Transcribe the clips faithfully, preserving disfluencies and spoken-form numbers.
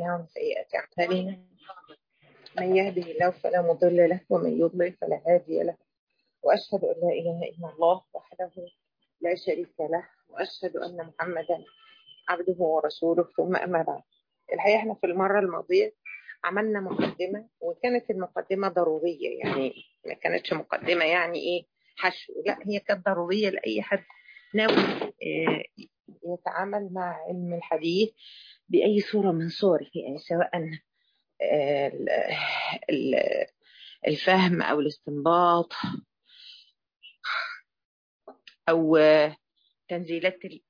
ومن سيئات أعمالنا. من يهده الله فلا مضل له ومن يضلل فلا هادي له، وأشهد أن لا إله إلا الله وحده لا شريك له، وأشهد أن محمدا عبده ورسوله. ثم أما بعد، الحقيقة احنا في المرة الماضية عملنا مقدمة، وكانت المقدمة ضرورية، يعني ما كانتش مقدمة يعني إيه حشو، لا هي كانت ضرورية لأي حد ناوي يتعامل مع علم الحديث بأي صورة من صوره، يعني سواء الفهم أو الاستنباط أو تنزيلات ال...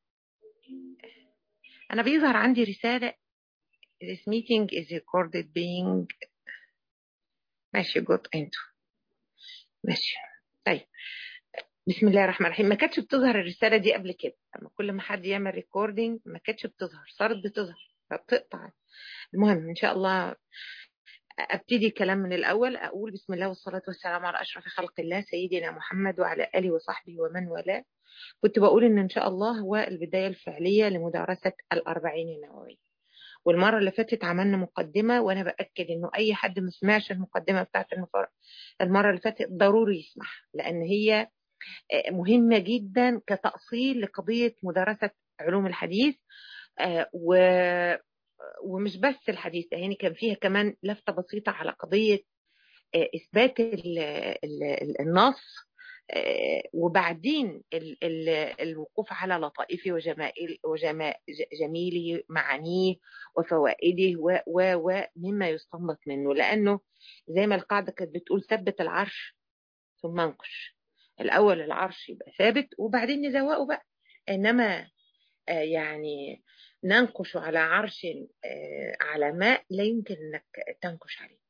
أنا بيظهر عندي رسالة this meeting is recorded being ماشي جوت انتو ماشي. طيب، بسم الله الرحمن الرحيم. ما كانتش بتظهر الرسالة دي قبل كده، أما كل ما حد يعمل ريكوردينج ما كانتش بتظهر، صارت بتظهر فبتقطع. المهم إن شاء الله أبتدي كلام من الأول. أقول بسم الله والصلاة والسلام على أشرف خلق الله سيدنا محمد وعلى آله وصحبه ومن والاه. كنت بقول إن إن شاء الله هو البداية الفعلية لمدارسة الأربعين النووية، والمرة اللي فاتت عملنا مقدمة، وأنا بأكد إنه أي حد ما سمعش المقدمة بتاعت المرة اللي فاتت ضروري يسمعها، لأن هي مهمة جدا كتأصيل لقضية مدارسة علوم الحديث. و ومش بس الحديث، يعني كان فيها كمان لفتة بسيطة على قضية إثبات ال ال النص، وبعدين ال ال الوقوف على لطائفه وجمائل وجميله معانيه وفوائده ومما يستنبط منه، لأنه زي ما القاعدة كانت بتقول ثبت العرش ثم انقش. الأول العرش يبقى ثابت وبعدين نزوقه بقى، إنما يعني ننقش على عرش على ماء لا يمكن أنك تنقش عليه.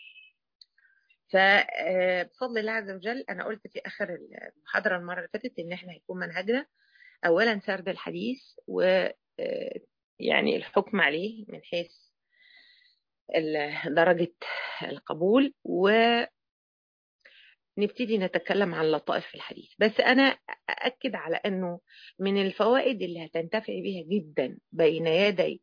فبفضل الله عز وجل أنا قلت في آخر المحاضرة المرة اللي فاتت إن إحنا هيكون منهجنا أولا سرد الحديث، و يعني الحكم عليه من حيث درجة القبول، ونبتدي نتكلم عن لطائف في الحديث. بس أنا أأكد على أنه من الفوائد اللي هتنتفع بها جدا بين يدي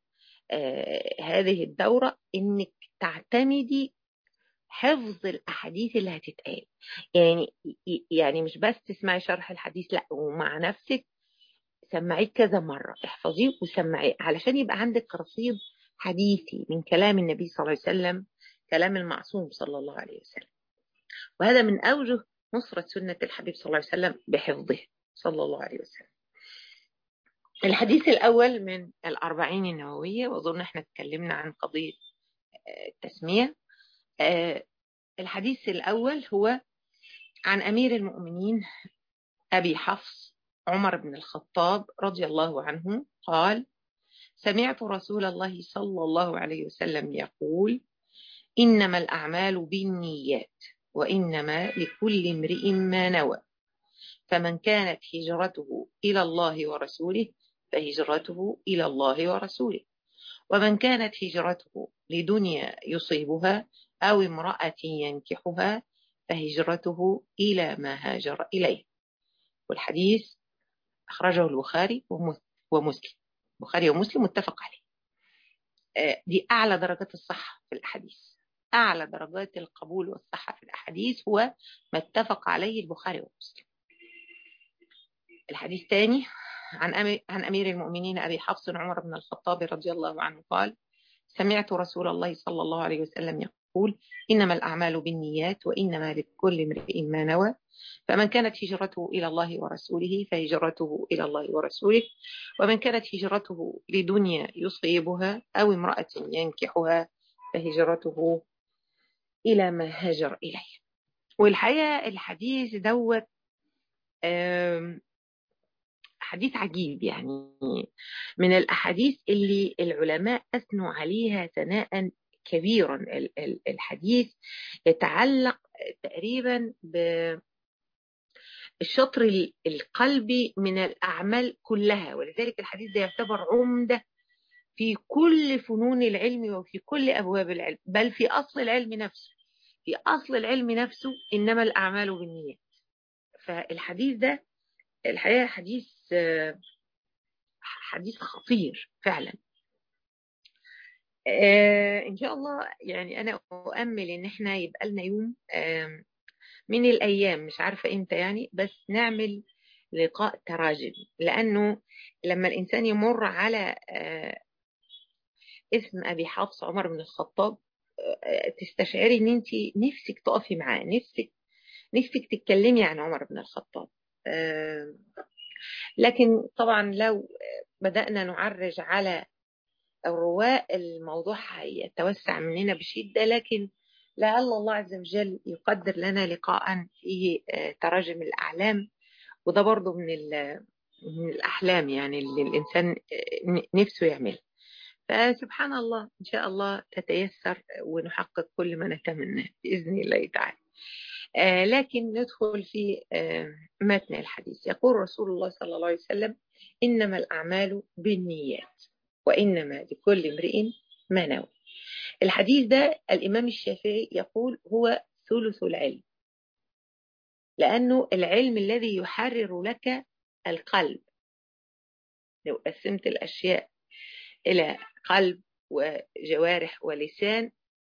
هذه الدورة إنك تعتمدي حفظ الأحاديث اللي هتتقال، يعني يعني مش بس تسمعي شرح الحديث، لا ومع نفسك سمعيه كذا مرة، احفظيه وسمعيه علشان يبقى عندك رصيد حديثي من كلام النبي صلى الله عليه وسلم، كلام المعصوم صلى الله عليه وسلم. وهذا من أوجه نصرة سنة الحبيب صلى الله عليه وسلم بحفظه صلى الله عليه وسلم. الحديث الأول من الأربعين النووية، وأظن احنا اتكلمنا عن قضية التسمية. الحديث الأول هو عن أمير المؤمنين أبي حفص عمر بن الخطاب رضي الله عنه قال: سمعت رسول الله صلى الله عليه وسلم يقول: إنما الأعمال بالنيات وإنما لكل امرئ ما نوى، فمن كانت هجرته إلى الله ورسوله فهجرته إلى الله ورسوله، ومن كانت هجرته لدنيا يصيبها أو امرأة ينكحها فهجرته إلى ما هاجر إليه. والحديث أخرجه البخاري ومسلم، البخاري ومسلم متفق عليه. دي أعلى درجات الصحة في الأحاديث، أعلى درجات القبول والصحة في الأحاديث هو ما اتفق عليه البخاري ومسلم. الحديث الثاني عن أمير, عن أمير المؤمنين أبي حفص عمر بن الخطاب رضي الله عنه قال: سمعت رسول الله صلى الله عليه وسلم يقول: إنما الأعمال بالنيات وإنما لكل امرئ ما نوى، فمن كانت هجرته إلى الله ورسوله فهجرته إلى الله ورسوله، ومن كانت هجرته لدنيا يصيبها أو امرأة ينكحها فهجرته إلى ما هاجر إليه. والحقيقة الحديث دوت حديث عجيب، يعني من الأحاديث اللي العلماء أثنوا عليها ثناء كبيرا. الحديث يتعلق تقريبا بالشطر القلبي من الأعمال كلها، ولذلك الحديث ده يعتبر عمدة في كل فنون العلم وفي كل أبواب العلم، بل في أصل العلم نفسه. في أصل العلم نفسه إنما الأعمال بالنيات. فالحديث ده الحقيقة حديث حديث خطير فعلا. آه إن شاء الله. يعني أنا أؤمل إن إحنا يبقى لنا يوم آه من الأيام، مش عارفة إمتى يعني، بس نعمل لقاء تراجم. لأنه لما الإنسان يمر على آه اسم أبي حفص عمر بن الخطاب، آه تستشعري إن أنت نفسك تقفي معاه، نفسك نفسك تتكلمي عن عمر بن الخطاب. آه لكن طبعا لو بدأنا نعرج على الرواة الموضوع هيتوسع مننا بشدة، لكن لعل الله عز وجل يقدر لنا لقاء فيه تراجم الأعلام. وده برضو من, من الأحلام يعني اللي الإنسان نفسه يعمل. فسبحان الله، إن شاء الله تتيسر ونحقق كل ما نتمناه بإذن الله تعالى. آه لكن ندخل في آه متن الحديث. يقول رسول الله صلى الله عليه وسلم: إنما الأعمال بالنيات وإنما لكل امرئ ما نوى. الحديث ده الإمام الشافعي يقول هو ثلث العلم، لأنه العلم الذي يحرر لك القلب. لو قسمت الأشياء إلى قلب وجوارح ولسان،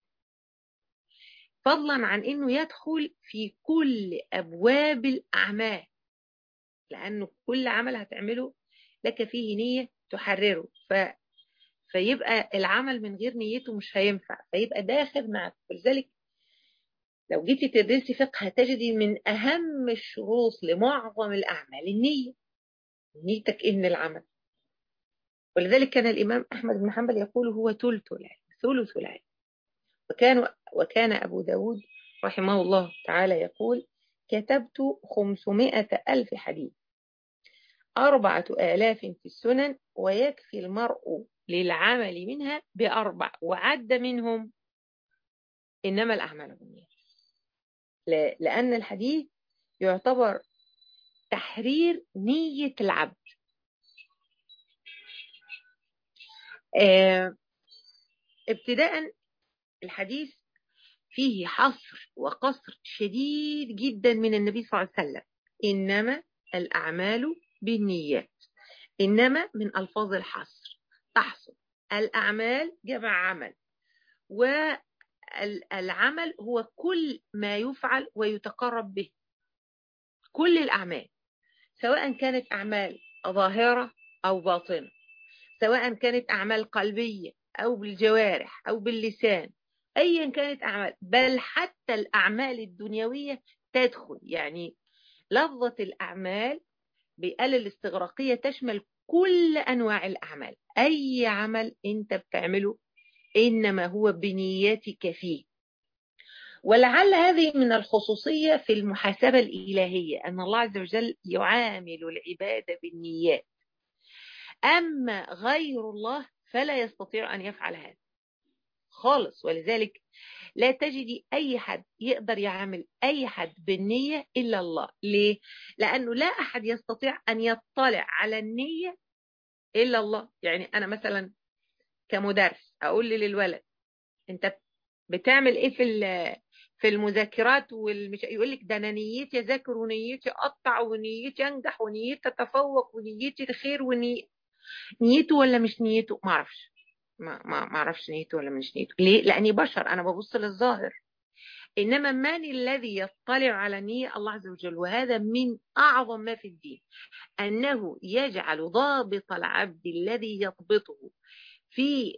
فضلا عن أنه يدخل في كل أبواب الأعمال، لأنه كل عمل هتعمله لك فيه نية تحرره، ف... فيبقى العمل من غير نيته مش هينفع، فيبقى داخل معك. ولذلك لو جيتي تدرسي فقه هتجدي من أهم الشروط لمعظم الأعمال النية، نيتك إن العمل. ولذلك كان الإمام أحمد بن حنبل يقول هو ثلث العلم، ثلث العلم. وكان وكان أبو داود رحمه الله تعالى يقول: كتبت خمسمائة ألف حديث، أربعة آلاف في السنن، ويكفي المرء للعمل منها بأربع، وعد منهم إنما الأعمال بالنيات. لأن الحديث يعتبر تحرير نية العبد. آه ابتداء الحديث فيه حصر وقصر شديد جدا من النبي صلى الله عليه وسلم: إنما الأعمال بالنيات. إنما من ألفاظ الحصر، تحصر الأعمال جمع عمل، والعمل هو كل ما يفعل ويتقرب به، كل الأعمال، سواء كانت أعمال ظاهرة أو باطنة، سواء كانت أعمال قلبية أو بالجوارح أو باللسان، أيا كانت أعمال، بل حتى الأعمال الدنيوية تدخل. يعني لفظة الأعمال بآل الاستغراقية تشمل كل أنواع الأعمال. أي عمل أنت بتعمله إنما هو بنياتك فيه. ولعل هذه من الخصوصية في المحاسبة الإلهية، أن الله عز وجل يعامل العباد بالنيات، أما غير الله فلا يستطيع أن يفعل هذا خالص. ولذلك لا تجدي أي حد يقدر يعامل أي حد بالنية إلا الله. ليه؟ لأنه لا أحد يستطيع أن يطلع على النية إلا الله. يعني أنا مثلا كمدرس أقول لي للولد: أنت بتعمل إيه في في المذاكرات والمش، يقول لك ده أنا نيتي أذاكر ونيتي أقطع ونيتي أنجح ونيتي أتفوق ونيتي الخير، ونيتي نيته ولا مش نيته ما اعرفش، ما ما ما اعرفش نيته ولا مش نيته. ليه؟ لاني بشر، انا ببص للظاهر. انما من الذي يطلع على النية؟ الله عز وجل. وهذا من اعظم ما في الدين، انه يجعل ضابط العبد الذي يضبطه في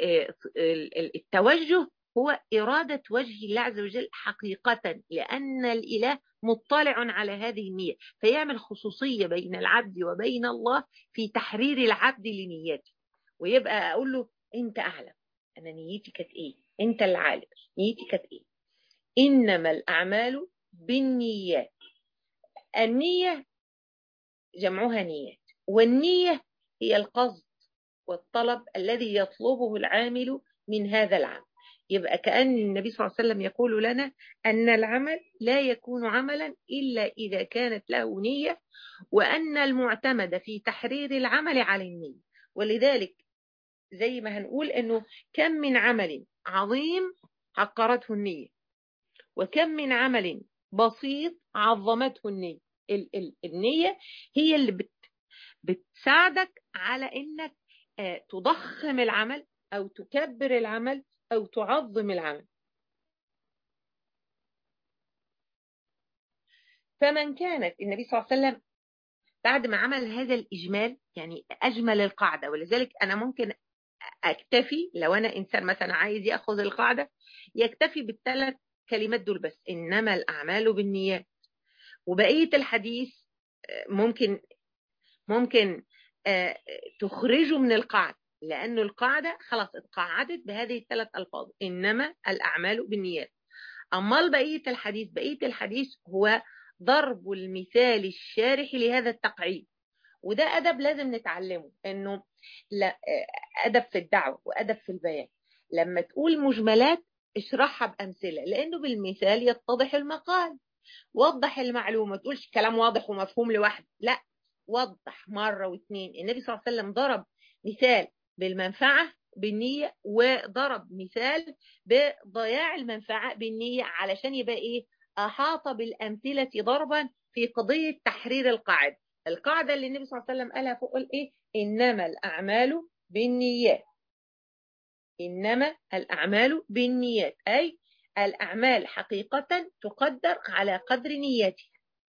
التوجه هو إرادة وجه الله عز وجل حقيقة، لأن الإله مطلع على هذه النية، فيعمل خصوصية بين العبد وبين الله في تحرير العبد لنيته. ويبقى أقول له: أنت أعلم، أنا نيتي كانت إيه، أنت اللي عالم نيتي كانت إيه. إنما الأعمال بالنيات. النية جمعها نيات، والنية هي القصد والطلب الذي يطلبه العامل من هذا العمل. يبقى كأن النبي صلى الله عليه وسلم يقول لنا أن العمل لا يكون عملا إلا إذا كانت له نية، وأن المعتمد في تحرير العمل على النية. ولذلك زي ما هنقول أنه كم من عمل عظيم حقرته النية، وكم من عمل بسيط عظمته النية. ال ال النية هي اللي بت بتساعدك على أنك تضخم العمل أو تكبر العمل أو تعظم العمل. فمن كانت النبي صلى الله عليه وسلم بعد ما عمل هذا الإجمال يعني أجمل القاعدة، ولذلك أنا ممكن أكتفي لو أنا إنسان مثلا عايز يأخذ القاعدة يكتفي بالثلاث كلمات دول بس: إنما الأعمال بالنيات. وبقية الحديث ممكن ممكن تخرجه من القاعدة، لأنه القاعدة خلاص اتقاعدت بهذه الثلاث ألفاظ: إنما الأعمال بالنيات. أما بقية الحديث بقية الحديث هو ضرب المثال الشارح لهذا التقعيد. وده أدب لازم نتعلمه، إنه لا أدب في الدعوة وأدب في البيان. لما تقول مجملات اشرحها بأمثلة، لأنه بالمثال يتضح المقال. وضح المعلومة، ما تقولش كلام واضح ومفهوم لوحده، لا، وضح مرة واثنين. النبي صلى الله عليه وسلم ضرب مثال بالمنفعة بالنية، وضرب مثال بضياع المنفعة بالنية، علشان يبقى إيه؟ أحاط بالأمثلة ضربا في قضية تحرير القاعدة. القاعدة اللي النبي صلى الله عليه وسلم قالها فوق إيه؟ إنما الأعمال بالنيات. إنما الأعمال بالنيات، أي الأعمال حقيقة تقدر على قدر نيتها.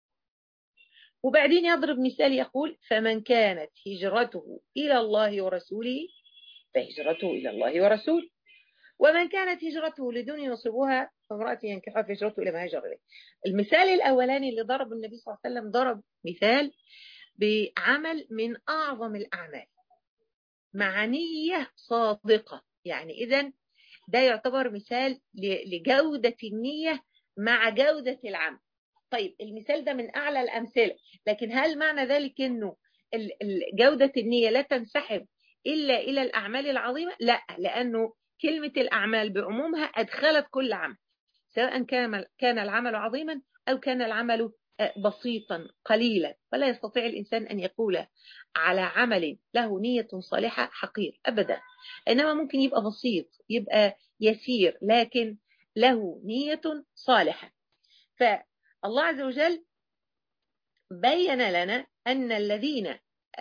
وبعدين يضرب مثال يقول: فمن كانت هجرته إلى الله ورسوله فهجرته إلى الله ورسوله، ومن كانت هجرته لدنيا يصيبها فامرأة ينكحها فهجرته إلى ما هاجر إليه. المثال الأولاني اللي ضرب النبي صلى الله عليه وسلم ضرب مثال بعمل من أعظم الأعمال مع نية صادقة، يعني إذن ده يعتبر مثال لجودة النية مع جودة العمل. طيب المثال ده من أعلى الأمثلة، لكن هل معنى ذلك أنه جودة النية لا تنسحب إلا إلى الأعمال العظيمة؟ لا، لأنه كلمة الأعمال بعمومها أدخلت كل عمل، سواء كان كان العمل عظيما أو كان العمل بسيطا قليلا. فلا يستطيع الإنسان أن يقول على عمل له نية صالحة حقير أبدا، إنما ممكن يبقى بسيط، يبقى يسير، لكن له نية صالحة. فالله عز وجل بين لنا أن الذين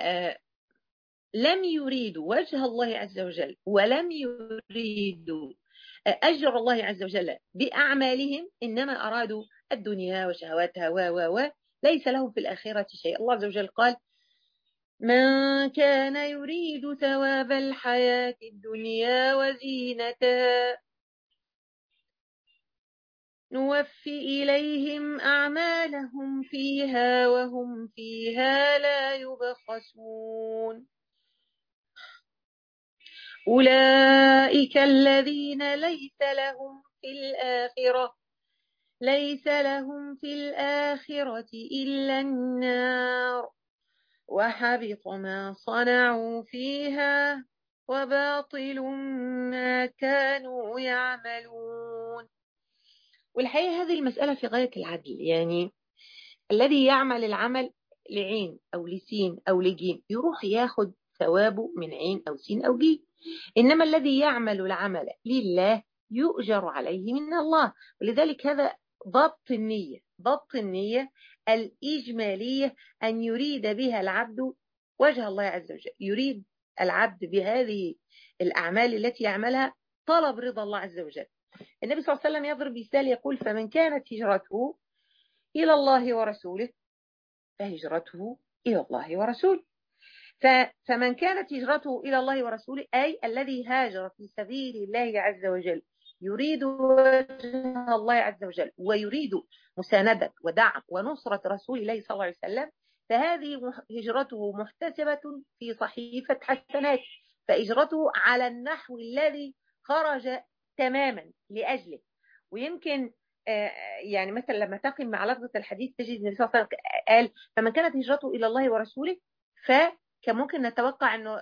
لم يريدوا وجه الله عز وجل ولم يريدوا أجر الله عز وجل بأعمالهم، إنما أرادوا الدنيا وشهواتها و و و ليس لهم في الآخرة شيء. الله عز وجل قال: من كان يريد ثواب الحياة الدنيا وزينتها نوفي إليهم أعمالهم فيها وهم فيها لا يبخسون. أولئك الذين ليس لهم في الآخرة ليس لهم في الآخرة إلا النار وحبط ما صنعوا فيها وباطل ما كانوا يعملون. والحقيقة هذه المسألة في غاية العدل، يعني الذي يعمل العمل لعين أو لسين أو لجيم يروح ياخد ثوابه من عين أو سين أو جيم، إنما الذي يعمل العمل لله يؤجر عليه من الله. ولذلك هذا ضبط النية، ضبط النية الإجمالية، أن يريد بها العبد وجه الله عز وجل، يريد العبد بهذه الأعمال التي يعملها طلب رضا الله عز وجل. النبي صلى الله عليه وسلم يضرب مثال يقول: فمن كانت هجرته إلى الله ورسوله فهجرته إلى الله ورسوله. فمن كانت هجرته إلى الله ورسوله أي الذي هاجر في سبيل الله عز وجل يريد وجه الله عز وجل ويريد مساندة ودعم ونصرة رسول الله صلى الله عليه وسلم، فهذه هجرته محتسبة في صحيفة حسنات، فهجرته على النحو الذي خرج تماما لأجله. ويمكن يعني مثلا لما تقم مع لفظة الحديث تجد النبي صلى الله عليه وسلم قال: فمن كانت هجرته إلى الله ورسوله، فكان ممكن نتوقع أنه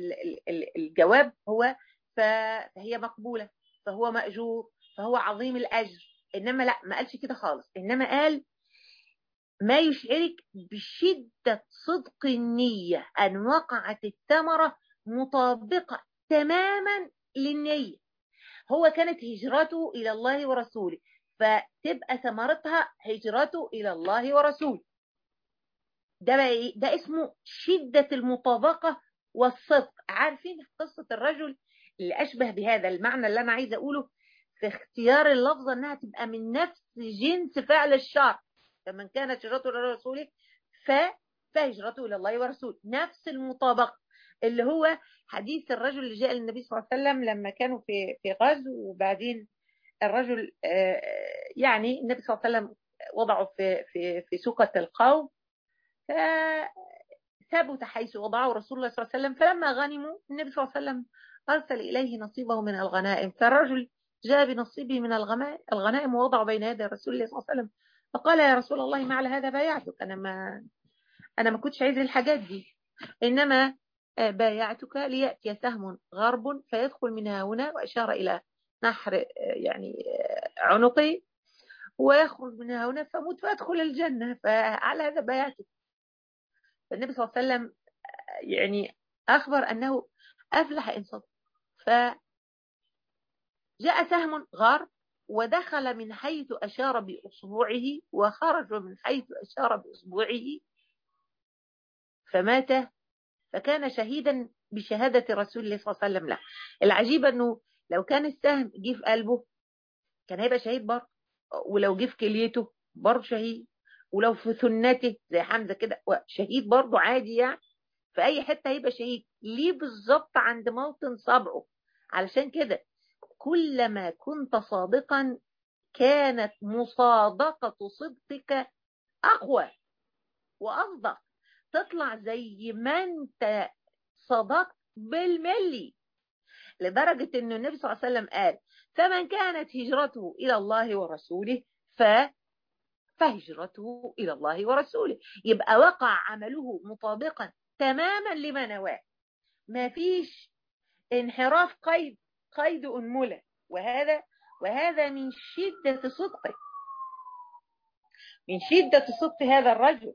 الجواب هو فهي مقبولة، فهو مأجور، فهو عظيم الأجر. إنما لا، ما قالش كده خالص، إنما قال ما يشعرك بشدة صدق النية أن وقعت الثمرة مطابقة تماما للنية. هو كانت هجرته إلى الله ورسوله، فتبقى ثمرتها هجرته إلى الله ورسوله. ده بقى إيه؟ ده اسمه شدة المطابقة والصدق. عارفين قصة الرجل اللي أشبه بهذا المعنى اللي أنا عايزة أقوله في اختيار اللفظة أنها تبقى من نفس جنس فعل الشرع. فمن كانت هجرته إلى رسوله ف فهجرته إلى الله ورسوله، نفس المطابقة اللي هو حديث الرجل اللي جاء للنبي صلى الله عليه وسلم لما كانوا في في غزو، وبعدين الرجل يعني النبي صلى الله عليه وسلم وضعه في في في سوقة القوم، فثبت حيث وضعه رسول الله صلى الله عليه وسلم. فلما غنموا النبي صلى الله عليه وسلم أرسل إليه نصيبه من الغنائم، فالرجل جاء بنصيبه من الغنائم ووضعه بين يدي رسول الله صلى الله عليه وسلم، فقال يا رسول الله ما على هذا بايعتك، أنا ما أنا ما كنتش عايز الحاجات دي، إنما بايعتك ليأتي سهم غرب فيدخل منها هنا، وأشار إلى نحر يعني عنقي، ويخرج منها هنا فموت فأدخل الجنة، فعلى هذا بايعتك. فالنبي صلى الله عليه وسلم يعني أخبر أنه أفلح إن صدق. فجاء سهم غرب ودخل من حيث أشار بأصبعه وخرج من حيث أشار بأصبعه فمات، فكان شهيدا بشهادة رسول الله صلى الله عليه وسلم له. العجيب أنه لو كان السهم جه في قلبه كان هيبقى شهيد برضه، ولو جه في كليته برضه شهيد، ولو في ثنته زي حمزة كده شهيد برضه عادي، يعني في أي حتة هيبقى شهيد. ليه بالظبط عند موطن صبعه؟ علشان كده كلما كنت صادقا كانت مصادقة صدقك أقوى وأصدق، تطلع زي ما انت صدقت بالملي، لدرجة أن النبي صلى الله عليه وسلم قال فمن كانت هجرته إلى الله ورسوله ف فهجرته إلى الله ورسوله، يبقى وقع عمله مطابقا تماما لما نواه، ما فيش انحراف قيد قيد أنملة. وهذا وهذا من شدة صدقه، من شدة صدق هذا الرجل،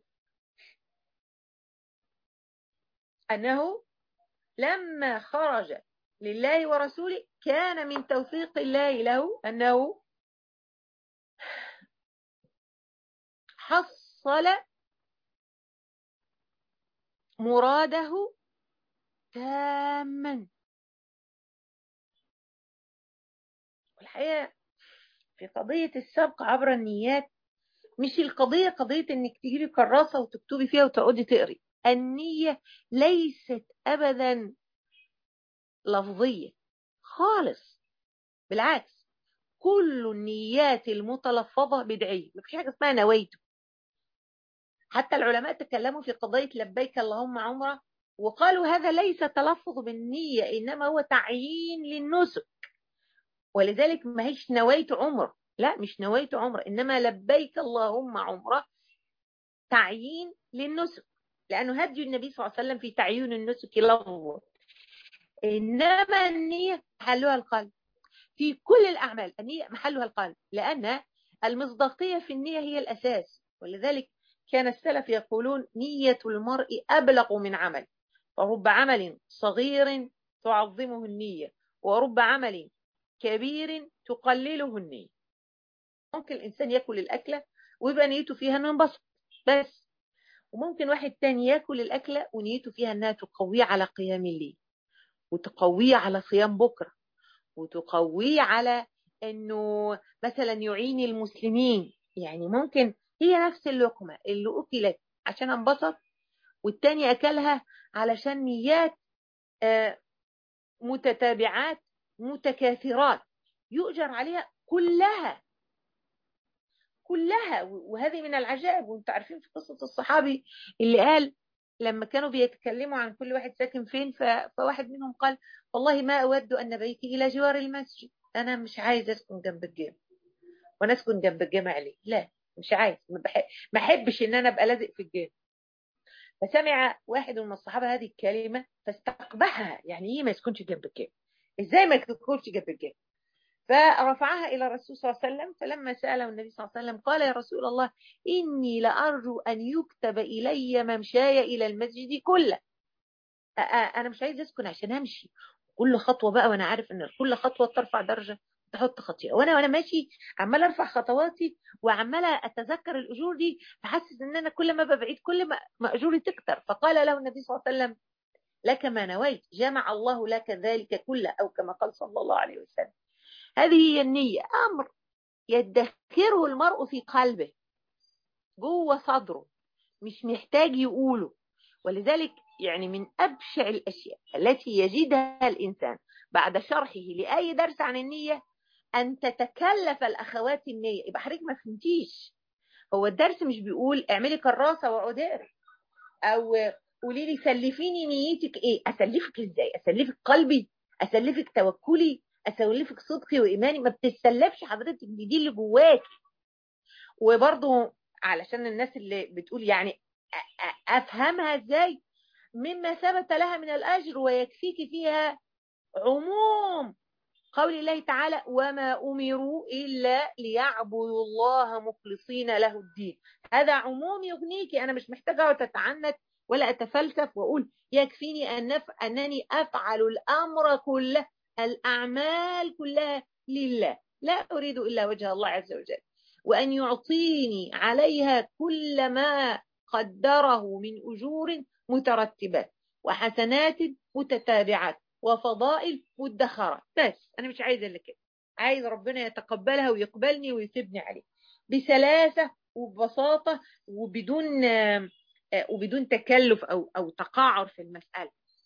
أنه لما خرج لله ورسوله كان من توفيق الله له أنه حصل مراده تاما. والحقيقة في قضية السبق عبر النيات مش القضية قضية انك تجيبي كراسة وتكتبي فيها وتقعدي تقري، النية ليست أبدا لفظية خالص، بالعكس كل النيات المتلفظة بدعية، مفيش حاجة اسمها نويته. حتى العلماء تكلموا في قضية لبيك اللهم عمرة وقالوا هذا ليس تلفظ بالنية، إنما هو تعيين للنسك، ولذلك ما هيش نويت عمر، لا مش نويت عمر، إنما لبيك اللهم عمرة تعيين للنسك، لأنه هدي النبي صلى الله عليه وسلم في تعيين النسك لفظه. إنما النية محلها القلب في كل الأعمال، النية محلها القلب، لأن المصداقية في النية هي الأساس. ولذلك كان السلف يقولون نية المرء أبلغ من عمل، فرب عمل صغير تعظمه النية ورب عمل كبير تقلله النية. ممكن الإنسان يأكل الأكلة ويبقى نيته فيها أنه ينبسط بس، وممكن واحد تاني يأكل الأكلة ونيته فيها أنها تقويه على قيام الليل، وتقويه على صيام بكرة، وتقويه على أنه مثلا يعين المسلمين. يعني ممكن هي نفس اللقمة اللي أكلت عشان انبسط، والتاني أكلها علشان نيات متتابعات متكاثرات يؤجر عليها كلها كلها. وهذه من العجائب. وانت عارفين في قصة الصحابي اللي قال لما كانوا بيتكلموا عن كل واحد ساكن فين، فواحد منهم قال والله ما أود أن بيتي إلى جوار المسجد، أنا مش عايز أسكن جنب الجامع، وأنا أسكن جنب الجامع ليه؟ لا مش عايز، ما أحبش إن أنا أبقى لازق في الجامع. فسمع واحد من الصحابة هذه الكلمة فاستقبحها، يعني إيه ما يسكنش جنب الجامع؟ إزاي ما يسكنش جنب الجامع؟ فرفعها إلى الرسول صلى الله عليه وسلم، فلما سأله النبي صلى الله عليه وسلم قال يا رسول الله إني لأرجو أن يكتب إلي ممشاي إلى المسجد كله، أنا مش عايز أسكن عشان أمشي كل خطوة بقى، وأنا عارف أن كل خطوة ترفع درجة تحط خطيئة، وأنا وأنا ماشي عمال أرفع خطواتي وعمالة أتذكر الأجور دي، فحسس أن أنا كل ما ببعيد كل ما أجوري تكتر. فقال له النبي صلى الله عليه وسلم لك ما نويت، جمع الله لك ذلك كله، أو كما قال صلى الله عليه وسلم. هذه هي النية، أمر يدخره المرء في قلبه جوه صدره، مش محتاج يقوله. ولذلك يعني من أبشع الأشياء التي يجدها الإنسان بعد شرحه لأي درس عن النية أن تتكلف الأخوات النية. يبقى حضرتك ما فهمتيش، هو الدرس مش بيقول اعملي كراسة وعداري، أو قولي لي سلفيني نيتك إيه. أسلفك إزاي؟ أسلفك قلبي؟ أسلفك توكلي؟ أسلفك صدقي وإيماني؟ ما بتتسلفش حضرتك، دي اللي جواك. وبرضه علشان الناس اللي بتقول يعني أفهمها إزاي، مما ثبت لها من الأجر ويكفيك فيها عموم قول الله تعالى: وما أمروا إلا ليعبدوا الله مخلصين له الدين. هذا عموم يغنيك، أنا مش محتاجة تتعنت ولا أتفلسف وأقول يكفيني أن نف... أنني أفعل الأمر كله، الأعمال كلها لله، لا أريد إلا وجه الله عز وجل، وأن يعطيني عليها كل ما قدره من أجور مترتبات وحسنات متتابعات وفضائل مدخرة. بس أنا مش عايزة إلا كده، عايز ربنا يتقبلها ويقبلني ويثبني عليه بسلاسة وببساطة وبدون وبدون تكلف أو أو تقاعر في المسألة.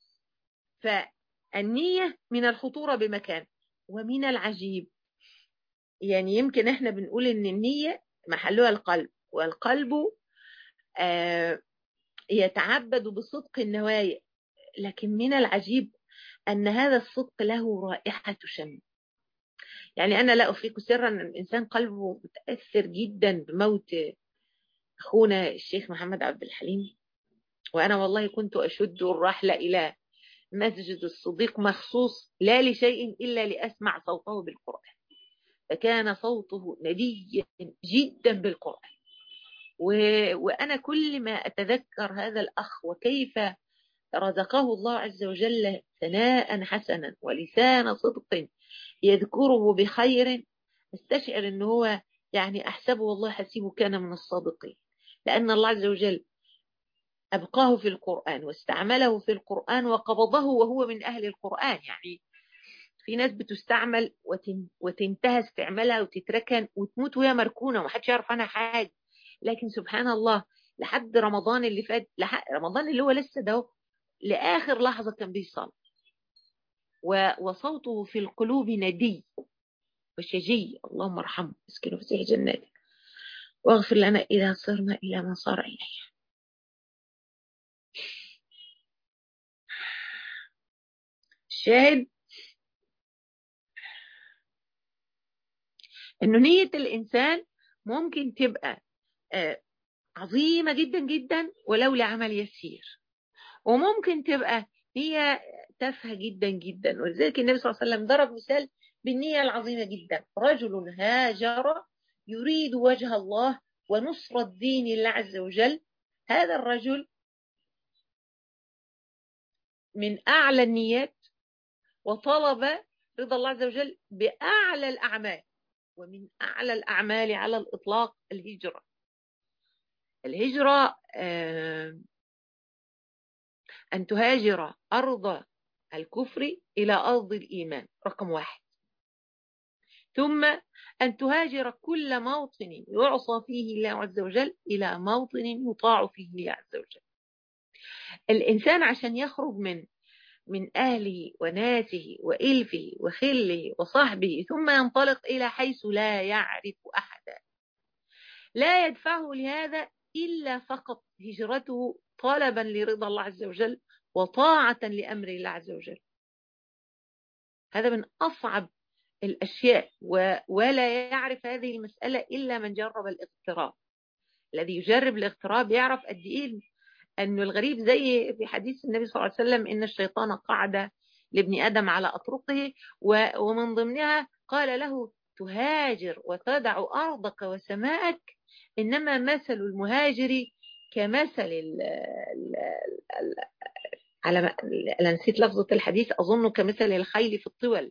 فالنية من الخطورة بمكان. ومن العجيب، يعني يمكن احنا بنقول ان النية محلها القلب، والقلب آه يتعبد بصدق النوايا، لكن من العجيب أن هذا الصدق له رائحة شم. يعني أنا لا أخفيك سرا أن الإنسان قلبه متأثر جدا بموت أخونا الشيخ محمد عبد الحليم، وأنا والله كنت أشد الرحلة إلى مسجد الصديق مخصوص لا لشيء إلا لأسمع صوته بالقرآن، فكان صوته نديا جدا بالقرآن. و... وأنا كل ما أتذكر هذا الأخ وكيف رزقه الله عز وجل ثناء حسنا ولسان صدق يذكره بخير، استشعر أنه هو يعني أحسبه والله حسيبه كان من الصادقين، لأن الله عز وجل أبقاه في القرآن واستعمله في القرآن وقبضه وهو من أهل القرآن. يعني في ناس بتستعمل وتن وتنتهى استعمالها وتتركن وتموت وهي مركونة ومحدش يعرف عنها حاجة، لكن سبحان الله لحد رمضان اللي فات، لحد رمضان اللي هو لسه ده، لآخر لحظة كان بيصلي، وصوته في القلوب ندي وشجي. اللهم ارحمه اسكنه في جناتك واغفر لنا إذا صرنا إلى ما صار إليه. الشاهد إنه نية الإنسان ممكن تبقى عظيمة جدا جدا ولو لعمل يسير، وممكن تبقى نية تافهة جدا جدا. ولذلك النبي صلى الله عليه وسلم ضرب مثال بالنية العظيمة جدا: رجل هاجر يريد وجه الله ونصر الدين الله عز وجل، هذا الرجل من أعلى النيات وطلب رضا الله عز وجل بأعلى الأعمال. ومن أعلى الأعمال على الإطلاق الهجرة. الهجرة آه أن تهاجر أرض الكفر إلى أرض الإيمان، رقم واحد. ثم أن تهاجر كل موطن يعصى فيه الله عز وجل إلى موطن يطاع فيه الله عز وجل. الإنسان عشان يخرج من من أهله وناسه وإلفه وخله وصحبه ثم ينطلق إلى حيث لا يعرف أحدا، لا يدفعه لهذا إلا فقط هجرته طلبا لرضا الله عز وجل وطاعة لأمر الله عز وجل. هذا من أصعب الأشياء، ولا يعرف هذه المسألة إلا من جرب الاغتراب. الذي يجرب الاغتراب يعرف قد إيه أنه الغريب، زي في حديث النبي صلى الله عليه وسلم: إن الشيطان قعد لابن آدم على أطرقه، ومن ضمنها قال له: تهاجر وتدع أرضك وسماءك، إنما مثل المهاجر كمثل ال ال ال على ما أنا نسيت لفظة الحديث، أظنه كمثل الخيل في الطول،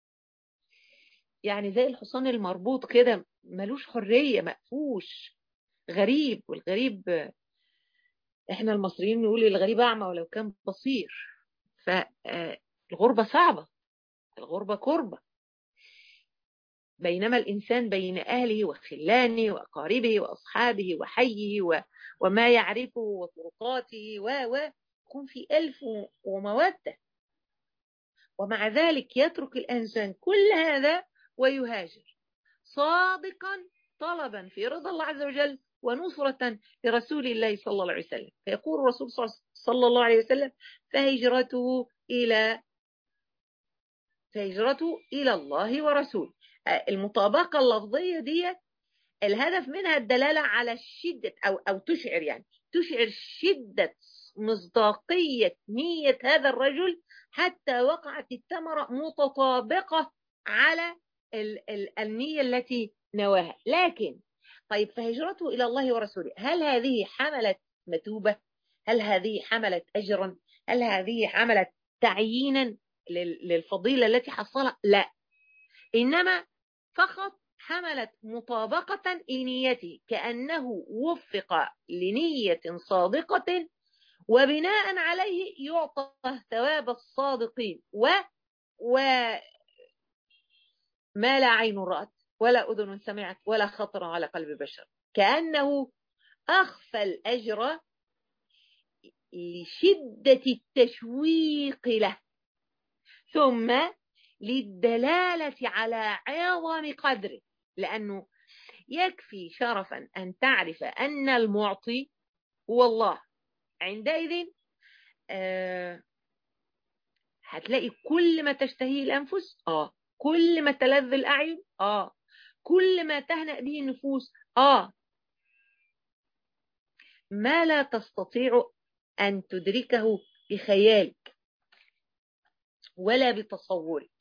يعني زي الحصان المربوط كده، ملوش حرية، مقفوش، غريب. والغريب احنا المصريين نقول الغريب أعمى ولو كان بصير. فالغربة صعبة، الغربة كربة، بينما الإنسان بين أهله وخلانه وأقاربه وأصحابه وحيه و... وما يعرفه وطرقاته و و يكون في ألف ومودة، ومع ذلك يترك الإنسان كل هذا ويهاجر صادقا طلبا في رضا الله عز وجل ونصرة لرسول الله صلى الله عليه وسلم. فيقول الرسول صلى الله عليه وسلم فهجرته إلى فهجرته إلى الله ورسوله. المطابقة اللفظية دي الهدف منها الدلالة على الشدة أو أو تشعر يعني تشعر شدة مصداقية نية هذا الرجل حتى وقعت الثمرة متطابقة على ال ال النية التي نواها. لكن طيب فهجرته إلى الله ورسوله، هل هذه حملت مثوبة؟ هل هذه حملت أجرا؟ هل هذه حملت تعيينا للفضيلة التي حصلها؟ لا، إنما فقط حملت مطابقة لنيته، كأنه وفق لنية صادقة وبناء عليه يعطى ثواب الصادقين و وما لا عين رأت ولا أذن سمعت ولا خطر على قلب بشر، كأنه أخفى الأجر لشدة التشويق له، ثم للدلالة على عظم قدره، لأنه يكفي شرفا أن تعرف أن المعطي هو الله. عندئذ آه هتلاقي كل ما تشتهيه الأنفس آه كل ما تلذ الأعين آه كل ما تهنأ به النفوس آه ما لا تستطيع أن تدركه بخيالك ولا بتصورك.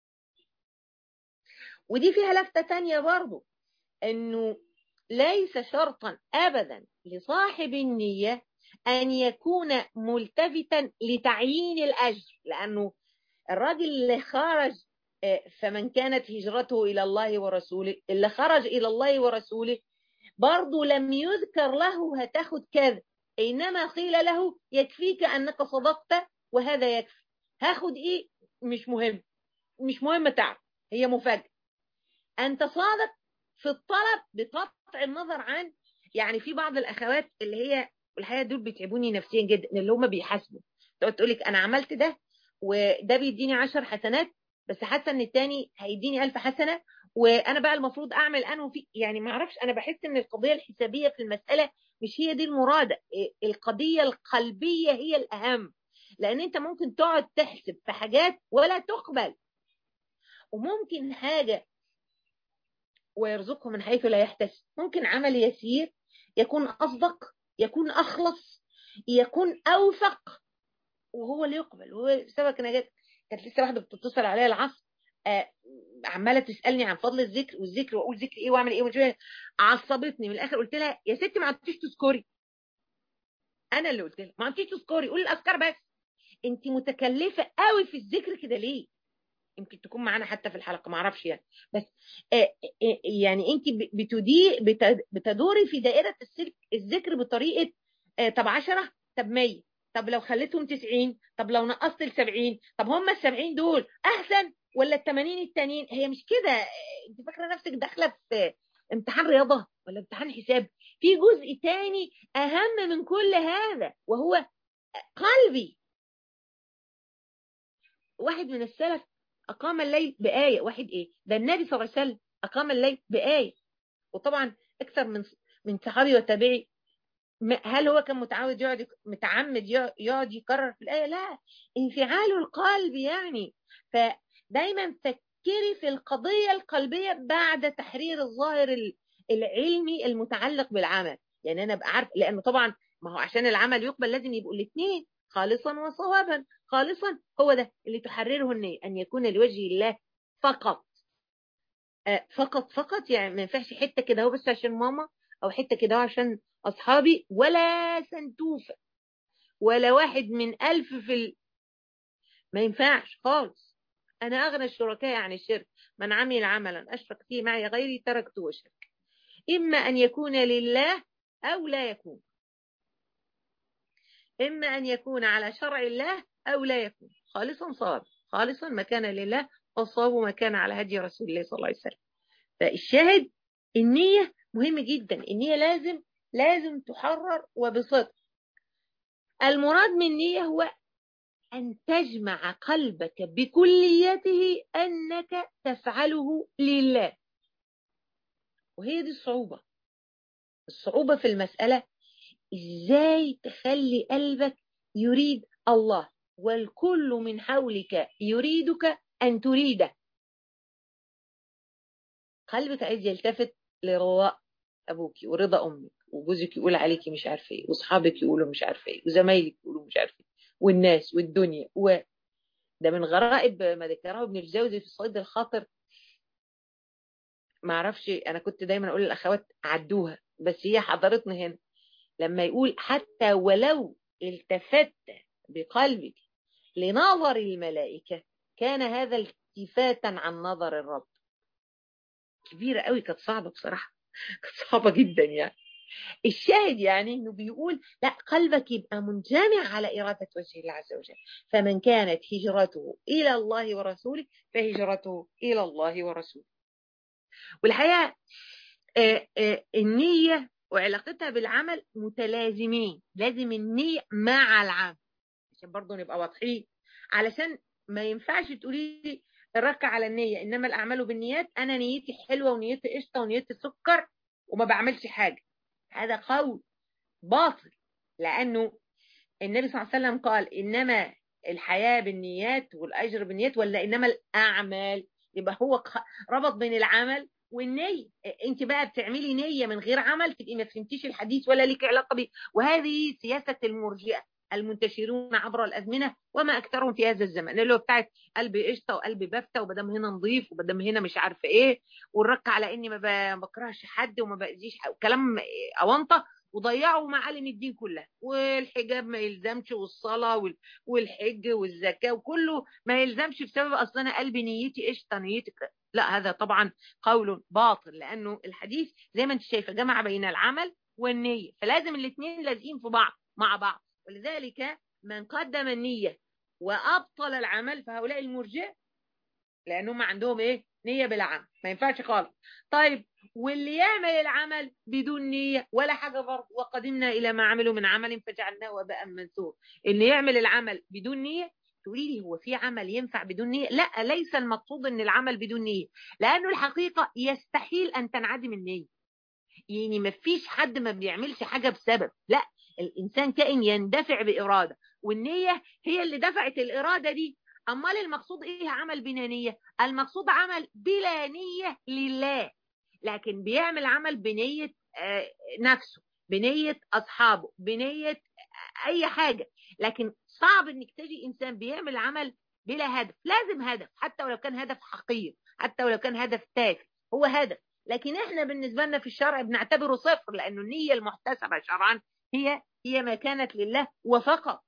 ودي فيها لفتة تانية برضو، أنه ليس شرطا أبدا لصاحب النية أن يكون ملتفتا لتعيين الأجر، لأنه الراجل اللي خرج فمن كانت هجرته إلى الله ورسوله، اللي خرج إلى الله ورسوله برضو لم يذكر له هتاخد كذا، إنما قيل له يكفيك أنك صدقت وهذا يكفي. هاخد إيه مش مهم، مش مهم تعرف، هي مفاجأة. أنت صادق في الطلب بقطع النظر عن، يعني في بعض الأخوات اللي هي والحقيقة دول بيتعبوني نفسيا جدا، اللي هم بيحاسبوا تقعد تقولك أنا عملت ده وده بيديني عشر حسنات بس حاسة إن التاني هيديني ألف حسنة وأنا بقى المفروض أعمل أنه في، يعني ما أعرفش، أنا بحس إن القضية الحسابية في المسألة مش هي دي المرادة، القضية القلبية هي الأهم، لأن أنت ممكن تقعد تحسب في حاجات ولا تقبل، وممكن حاجة ويرزقه من حيث لا يحتسب، ممكن عمل يسير يكون أصدق، يكون أخلص، يكون أوثق وهو اللي يقبل. وهو سبك أنا جت كانت لسه واحدة بتتصل عليا العصر آه عمالة تسألني عن فضل الذكر والذكر وأقول ذكر إيه وأعمل إيه وشوية، عصبتني من الآخر. قلت لها يا ستي ما عدتيش تذكري، أنا اللي قلت لها ما عدتيش تذكري، قولي الأذكار بس، أنت متكلفة قوي في الذكر كده ليه؟ يمكن تكون معانا حتى في الحلقة ما اعرفش يعني، بس يعني انت بتدي بتدوري في دائرة الذكر بطريقة طب عشرة طب مية طب لو خليتهم تسعين طب لو نقصت السبعين طب هم السبعين دول احسن ولا التمانين التانيين. هي مش كده، انت فاكرة نفسك داخلة في امتحان رياضة ولا امتحان حساب؟ في جزء تاني اهم من كل هذا وهو قلبي. واحد من السلف أقام الليل بآية، واحد إيه ده النبي صلى الله عليه وسلم أقام الليل بآية، وطبعا أكثر من من صحابي وتابعي. هل هو كان متعود يقعد متعمد يقعد يكرر في الآية؟ لا، انفعال القلب يعني. فدايما فكري في القضية القلبية بعد تحرير الظاهر العلمي المتعلق بالعمل. يعني أنا أبقى عارف، لأنه طبعا ما هو عشان العمل يقبل لازم يبقوا الاثنين خالصا وصوابا. خالصا هو ده اللي تحرره النية، أن يكون لوجه الله فقط. آه فقط فقط يعني ما ينفعش حتة كده هو بس عشان ماما، أو حتة كده عشان أصحابي، ولا سنتوفة ولا واحد من ألف في ال... ما ينفعش خالص. أنا أغنى الشركاء عن الشرك، من عمل عملا أشرك فيه معي غيري تركته وشرك. إما أن يكون لله أو لا يكون، إما أن يكون على شرع الله أو لا يكون، خالصا صواب، خالصا ما كان لله، والصواب ما كان على هدي رسول الله صلى الله عليه وسلم. فالشاهد النية مهم جدا، النية لازم لازم تحرر وبصدق. المراد من النية هو أن تجمع قلبك بكليته أنك تفعله لله. وهي دي الصعوبة، الصعوبة في المسألة إزاي تخلي قلبك يريد الله والكل من حولك يريدك أن تريده. قلبك عايز يلتفت لرضاء أبوك ورضا أمك، وجوزك يقول عليكي مش عارفة إيه، وأصحابك يقولوا مش عارفة إيه، وزمايلك يقولوا مش عارفة إيه، والناس والدنيا. وده من غرائب ما ذكره ابن الجوزي في الصيد الخاطر. ما اعرفش، انا كنت دايما اقول للاخوات عدوها، بس هي حضرتنا هنا لما يقول حتى ولو التفت بقلبك لنظر الملائكة كان هذا التفاتا عن نظر الرب. كبيرة قوي، كانت صعبة بصراحة، كانت صعبة جدا يعني. الشاهد يعني انه بيقول لا، قلبك يبقى منجمع على إرادة وجه الله عز وجل. فمن كانت هجرته إلى الله ورسوله فهجرته إلى الله ورسوله. والحقيقة آه آه النية وعلاقتها بالعمل متلازمين، لازم النية مع العمل عشان برضه نبقى واضحين، علشان ما ينفعش تقولي لي الركع على النية إنما الأعمال بالنيات، أنا نيتي حلوة ونيتي قشطة ونيتي سكر وما بعملش حاجة. هذا قول باطل، لأنه النبي صلى الله عليه وسلم قال إنما الحياة بالنيات والأجر بالنيات، ولا إنما الأعمال. يبقى هو ربط بين العمل والنية. انت بقى بتعملي نية من غير عمل تبقي ما فهمتيش الحديث ولا ليك علاقة به. وهذه سياسة المرجئة المنتشرون عبر الأزمنة وما أكثرهم في هذا الزمن، اللي هو بتاعت قلبي قشطة وقلبي بفتة وبدم هنا نظيف وبدم هنا مش عارفة ايه، والرك على اني ما بكرهش حد وما بأذيش حد، كلام أونطة. وضيعوا معالم الدين كلها، والحجاب ما يلزمش، والصلاة والحج والزكاة وكله ما يلزمش بسبب أصلا أنا قلبي نيتي قشطة نيتي. لا، هذا طبعا قول باطل، لأنه الحديث زي ما انت شايفة جمع بين العمل والنية، فلازم الاثنين لازقين في بعض مع بعض. ولذلك من قدم النية وأبطل العمل فهؤلاء المرجئة، لأنهم عندهم إيه؟ نية بالعمل، ما ينفعش خالص. طيب واللي يعمل العمل بدون نية ولا حاجة برضه، وقدمنا إلى ما عملوا من عمل فجعلناه هباء منثورا. اللي يعمل العمل بدون نية، تقولي لي هو في عمل ينفع بدون نية؟ لا، ليس المقصود ان العمل بدون نية، لأنه الحقيقة يستحيل أن تنعدم النية. يعني ما فيش حد ما بيعملش حاجة بسبب، لا، الإنسان كائن يندفع بإرادة، والنية هي اللي دفعت الإرادة دي. أمال المقصود إيه عمل بلا نية؟ المقصود عمل بلا نية لله، لكن بيعمل عمل بنية نفسه، بنية أصحابه، بنية أي حاجة. لكن صعب إنك تجي إنسان بيعمل عمل بلا هدف. لازم هدف، حتى ولو كان هدف حقير، حتى ولو كان هدف تافه، هو هدف. لكن احنا بالنسبة لنا في الشرع بنعتبره صفر، لأنه النية المحتسبة شرعا هي هي ما كانت لله وفقط،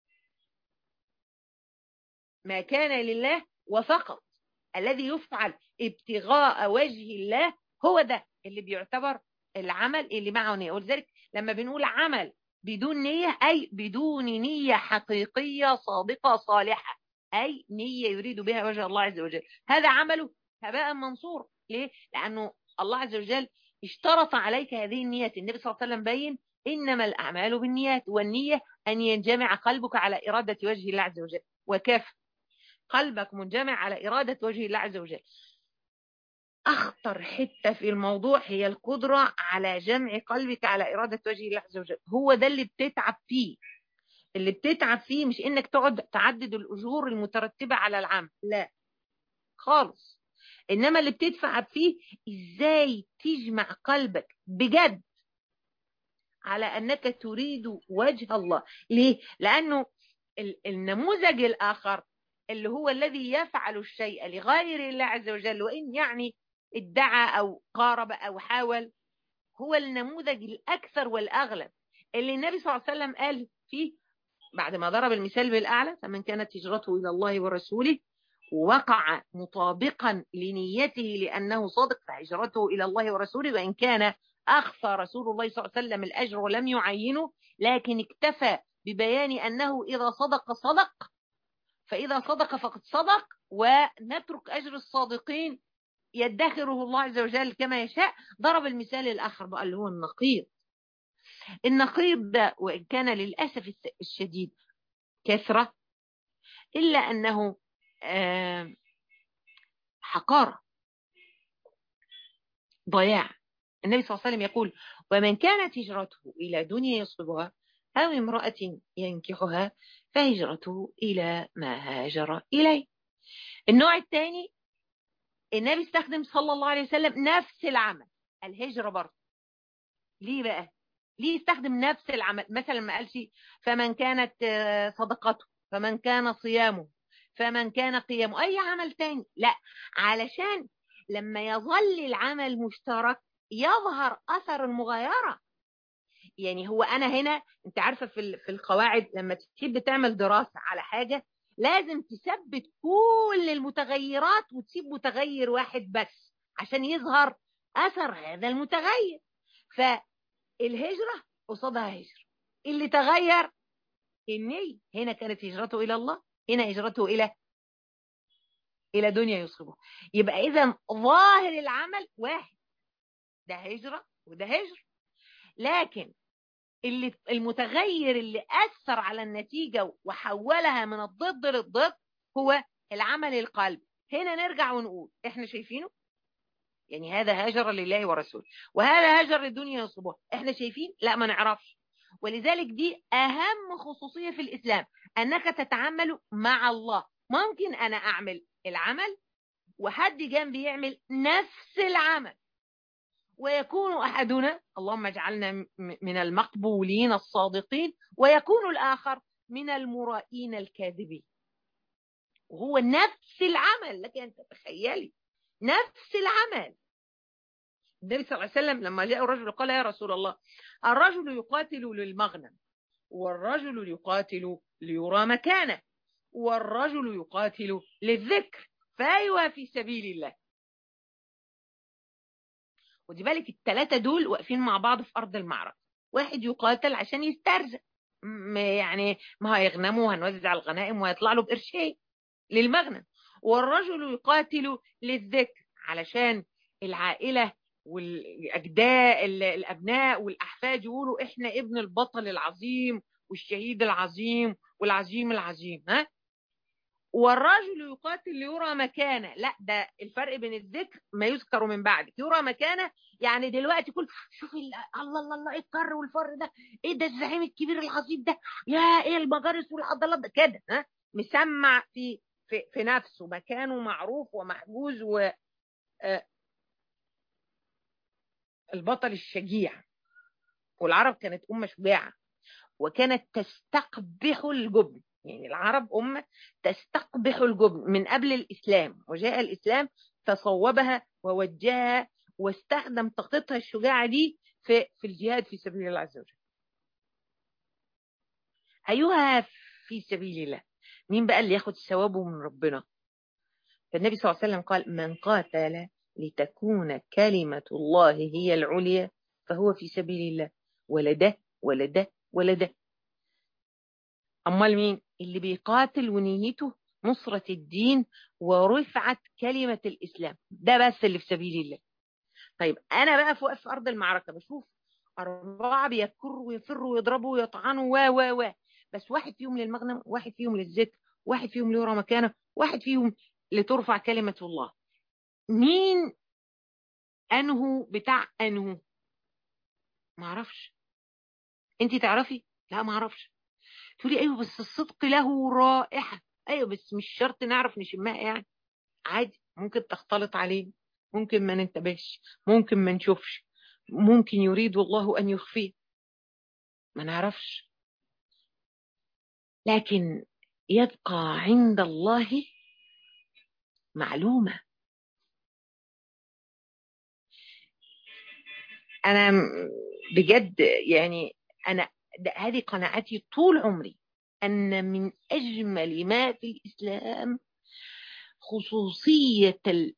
ما كان لله وفقط. الذي يفعل ابتغاء وجه الله هو ده اللي بيعتبر العمل اللي معه نية. ولذلك لما بنقول عمل بدون نية أي بدون نية حقيقية صادقة صالحة، أي نية يريد بها وجه الله عز وجل، هذا عمله هباء منصور. ليه؟ لأنه الله عز وجل اشترط عليك هذه النية. النبي صلى الله عليه وسلم بين إنما الأعمال بالنيات، والنية أن ينجمع قلبك على إرادة وجه الله عز وجل، وكف قلبك منجمع على إرادة وجه الله عز وجل. أخطر حتة في الموضوع هي القدرة على جمع قلبك على إرادة وجه الله عز وجل. هو ده اللي بتتعب فيه، اللي بتتعب فيه مش إنك تقعد تعدد الأجور المترتبة على العمل، لا خالص. إنما اللي بتتعب فيه إزاي تجمع قلبك بجد على أنك تريد وجه الله. ليه؟ لأنه النموذج الآخر اللي هو الذي يفعل الشيء لغير الله عز وجل، وإن يعني ادعى أو قارب أو حاول، هو النموذج الأكثر والأغلب اللي النبي صلى الله عليه وسلم قال فيه بعد ما ضرب المثال بالأعلى: فمن كانت هجرته إلى الله ورسوله وقع مطابقا لنيته لأنه صادق فهجرته إلى الله ورسوله، وإن كان أخفى رسول الله صلى الله عليه وسلم الأجر ولم يعينه، لكن اكتفى ببيان أنه إذا صدق صدق فإذا صدق فقد صدق، ونترك أجر الصادقين يدخره الله عز وجل كما يشاء. ضرب المثال الآخر بقى اللي هو النقيض. النقيض ده وإن كان للأسف الشديد كثرة، إلا أنه حقارة، ضياع. النبي صلى الله عليه وسلم يقول: ومن كانت هجرته إلى دنيا يصيبها أو امرأة ينكحها فهجرته إلى ما هاجر إليه. النوع الثاني، النبي استخدم صلى الله عليه وسلم نفس العمل، الهجرة برضه. ليه بقى؟ ليه استخدم نفس العمل؟ مثلا ما قالش فمن كانت صدقته، فمن كان صيامه، فمن كان قيامه، أي عمل تاني. لا، علشان لما يظل العمل مشترك يظهر أثر المغايرة. يعني هو أنا هنا، أنت عارفة في في القواعد لما تحب تعمل دراسة على حاجة لازم تثبت كل المتغيرات وتسيب متغير واحد بس عشان يظهر أثر هذا المتغير. فالهجرة قصادها هجرة، اللي تغير النية. هنا كانت هجرته إلى الله، هنا هجرته إلى إلى دنيا يصيبها. يبقى إذا ظاهر العمل واحد، ده هجرة وده هجر، لكن اللي المتغير اللي أثر على النتيجة وحولها من الضد للضد هو العمل القلبي. هنا نرجع ونقول احنا شايفينه، يعني هذا هاجر لله ورسوله وهذا هاجر للدنيا يصيبها، احنا شايفين؟ لا، ما نعرفش. ولذلك دي أهم خصوصية في الإسلام، أنك تتعامل مع الله. ممكن أنا أعمل العمل وحد جنبي يعمل نفس العمل، ويكون أحدنا، اللهم اجعلنا من المقبولين الصادقين، ويكون الآخر من المرائين الكاذبين، وهو نفس العمل. لك أن تتخيلي نفس العمل. النبي صلى الله عليه وسلم لما جاء الرجل قال: يا رسول الله، الرجل يقاتل للمغنم، والرجل يقاتل ليرى مكانه، والرجل يقاتل للذكر، فأيوة في سبيل الله. ودي بالك الثلاثة دول واقفين مع بعض في أرض المعركة. واحد يقاتل عشان يسترزق، يعني ما هيغنموا، هنوزع الغنائم وهيطلع له بقرشين للمغنم. والرجل يقاتل للذكر علشان العائلة والأجداء الأبناء والأحفاد يقولوا إحنا ابن البطل العظيم والشهيد العظيم والعظيم العظيم. ها؟ والرجل يقاتل ليرى مكانه. لا، ده الفرق بين الذكر ما يذكر من بعد. يرى مكانه يعني دلوقتي كل شوف الله الله الله، ايه الكر والفر ده، ايه ده الزعيم الكبير العظيم ده، يا ايه المجارس والعضلات ده كده. ها؟ مسمع في في في نفسه، مكانه معروف ومحجوز، و البطل الشجيع. والعرب كانت أمة شجاعة وكانت تستقبح الجبن. يعني العرب أمة تستقبح الجبن من قبل الإسلام، وجاء الإسلام فصوبها ووجهها واستخدم طاقتها الشجاعة دي في في الجهاد في سبيل الله عز وجل. أيها في سبيل الله، مين بقى اللي ياخد ثوابه من ربنا؟ فالنبي صلى الله عليه وسلم قال: من قاتل لتكون كلمة الله هي العليا فهو في سبيل الله، ولا ده ولا ده ولا ده. أمال مين اللي بيقاتل ونيته نصرة الدين ورفعة كلمة الإسلام؟ ده بس اللي في سبيل الله. طيب أنا بقى في وقف أرض المعركة بشوف أربعة بيكروا ويفروا ويضربوا ويطعنوا و و و بس واحد فيهم للمغنم، واحد فيهم للذكر، واحد فيهم ليرى مكانه، واحد فيهم لترفع كلمة الله. مين أنه بتاع أنه؟ معرفش. أنت تعرفي؟ لا معرفش. تقولي أيوه بس الصدق له رائحة. أيوه بس مش شرط نعرف نشمها، يعني عادي، ممكن تختلط علينا، ممكن ما ننتبهش، ممكن ما نشوفش، ممكن يريد الله أن يخفيه، ما نعرفش. لكن يبقى عند الله معلومة. أنا بجد يعني أنا هذه قناعتي طول عمري، أن من أجمل ما في الإسلام خصوصية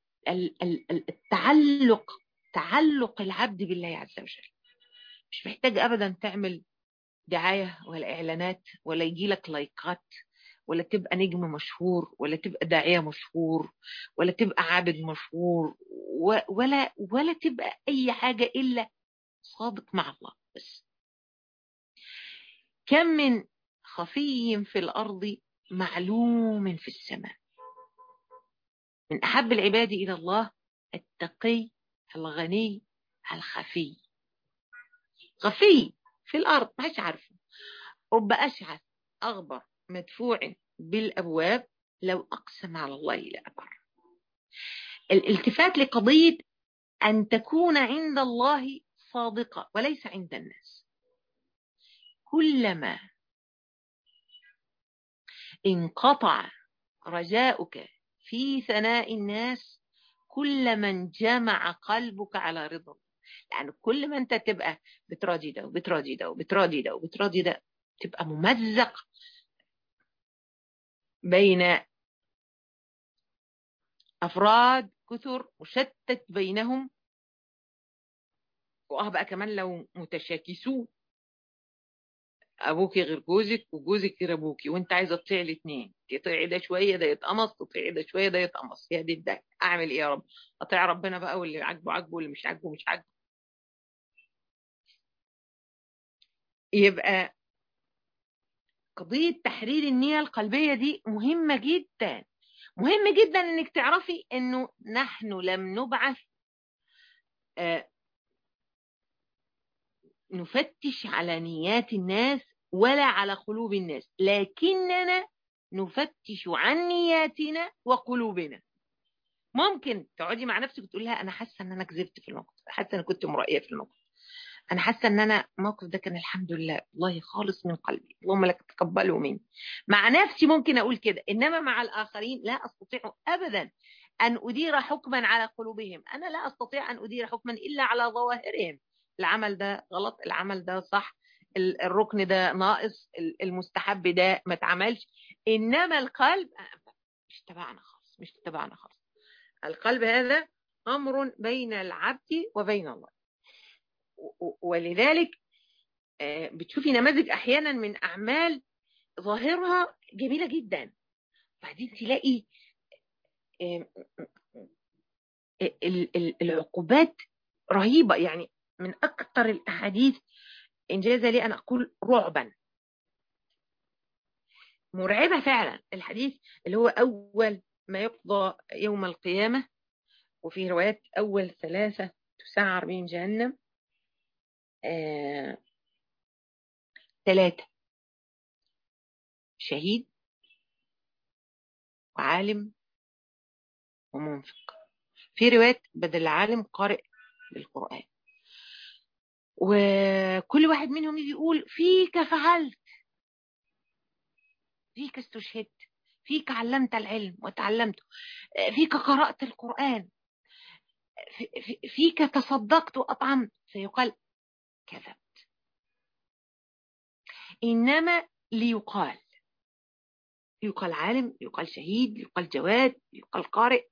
التعلق، تعلق العبد بالله عز وجل. مش محتاج أبدا تعمل دعاية ولا إعلانات ولا يجي لك لايكات ولا تبقى نجم مشهور، ولا تبقى داعية مشهور، ولا تبقى عابد مشهور، ولا ولا تبقى أي حاجة إلا صادق مع الله بس. كم من خفي في الأرض معلوم في السماء. من أحب العباد إلى الله التقي الغني الخفي. خفي في الأرض ما حدش عارفه، رب أشعث أغبر مدفوع بالأبواب لو أقسم على الله لأبر. الالتفات لقضية أن تكون عند الله صادقة وليس عند الناس. كلما انقطع رجاؤك في ثناء الناس كلما انجمع قلبك على رضا. يعني كل ما انت تبقى بتراضي ده وبتراضي ده وبتراضي ده وبتراضي ده، تبقى ممزق بين أفراد كثر مشتت بينهم، واه بقى كمان لو متشاكسون، ابوكي غير جوزك وجوزك غير ابوكي، وانت عايزه تطيع الاثنين، تطيعي ده شويه ده يتقمص، تطيعي ده شويه ده يتقمص، يا دي ده اعمل ايه يا رب؟ اطيع ربنا بقى، واللي عاجبه عاجبه واللي مش عاجبه مش عاجبه. يبقى قضيه تحرير النيه القلبيه دي مهمه جدا. مهم جدا انك تعرفي انه نحن لم نبعث آه نفتش على نيات الناس ولا على قلوب الناس، لكننا نفتش عن نياتنا وقلوبنا. ممكن تقعدي مع نفسك وتقولي لها انا حاسه ان انا كذبت في الموقف، حاسه ان كنت مرائيه في الموقف، انا حاسه ان انا الموقف ده كان الحمد لله والله خالص من قلبي، اللهم لك تقبله مني. مع نفسي ممكن اقول كده، انما مع الاخرين لا استطيع ابدا ان ادير حكما على قلوبهم. انا لا استطيع ان ادير حكما الا على ظواهرهم. العمل ده غلط، العمل ده صح، الركن ده ناقص، المستحب ده ما اتعملش، انما القلب مش تبعنا خالص، مش تبعنا خالص. القلب هذا امر بين العبد وبين الله. ولذلك بتشوفي نماذج احيانا من اعمال ظاهرها جميله جدا، بعدين تلاقي العقوبات رهيبه. يعني من اكثر الاحاديث انجاز لي ان اقول رعبا، مرعبه فعلا. الحديث اللي هو اول ما يقضى يوم القيامه، وفي روايات اول ثلاثه تسعر بهم جهنم، آه ثلاثه: شهيد وعالم ومنفق. في روايات بدل العالم قارئ بالقرآن. وكل واحد منهم يجي يقول فيك فعلت، فيك استشهدت، فيك علمت العلم وتعلمته، فيك قرأت القرآن، فيك تصدقت وأطعمت. فيقال كذبت، إنما ليقال، يقال عالم، يقال شهيد، يقال جواد، يقال قارئ.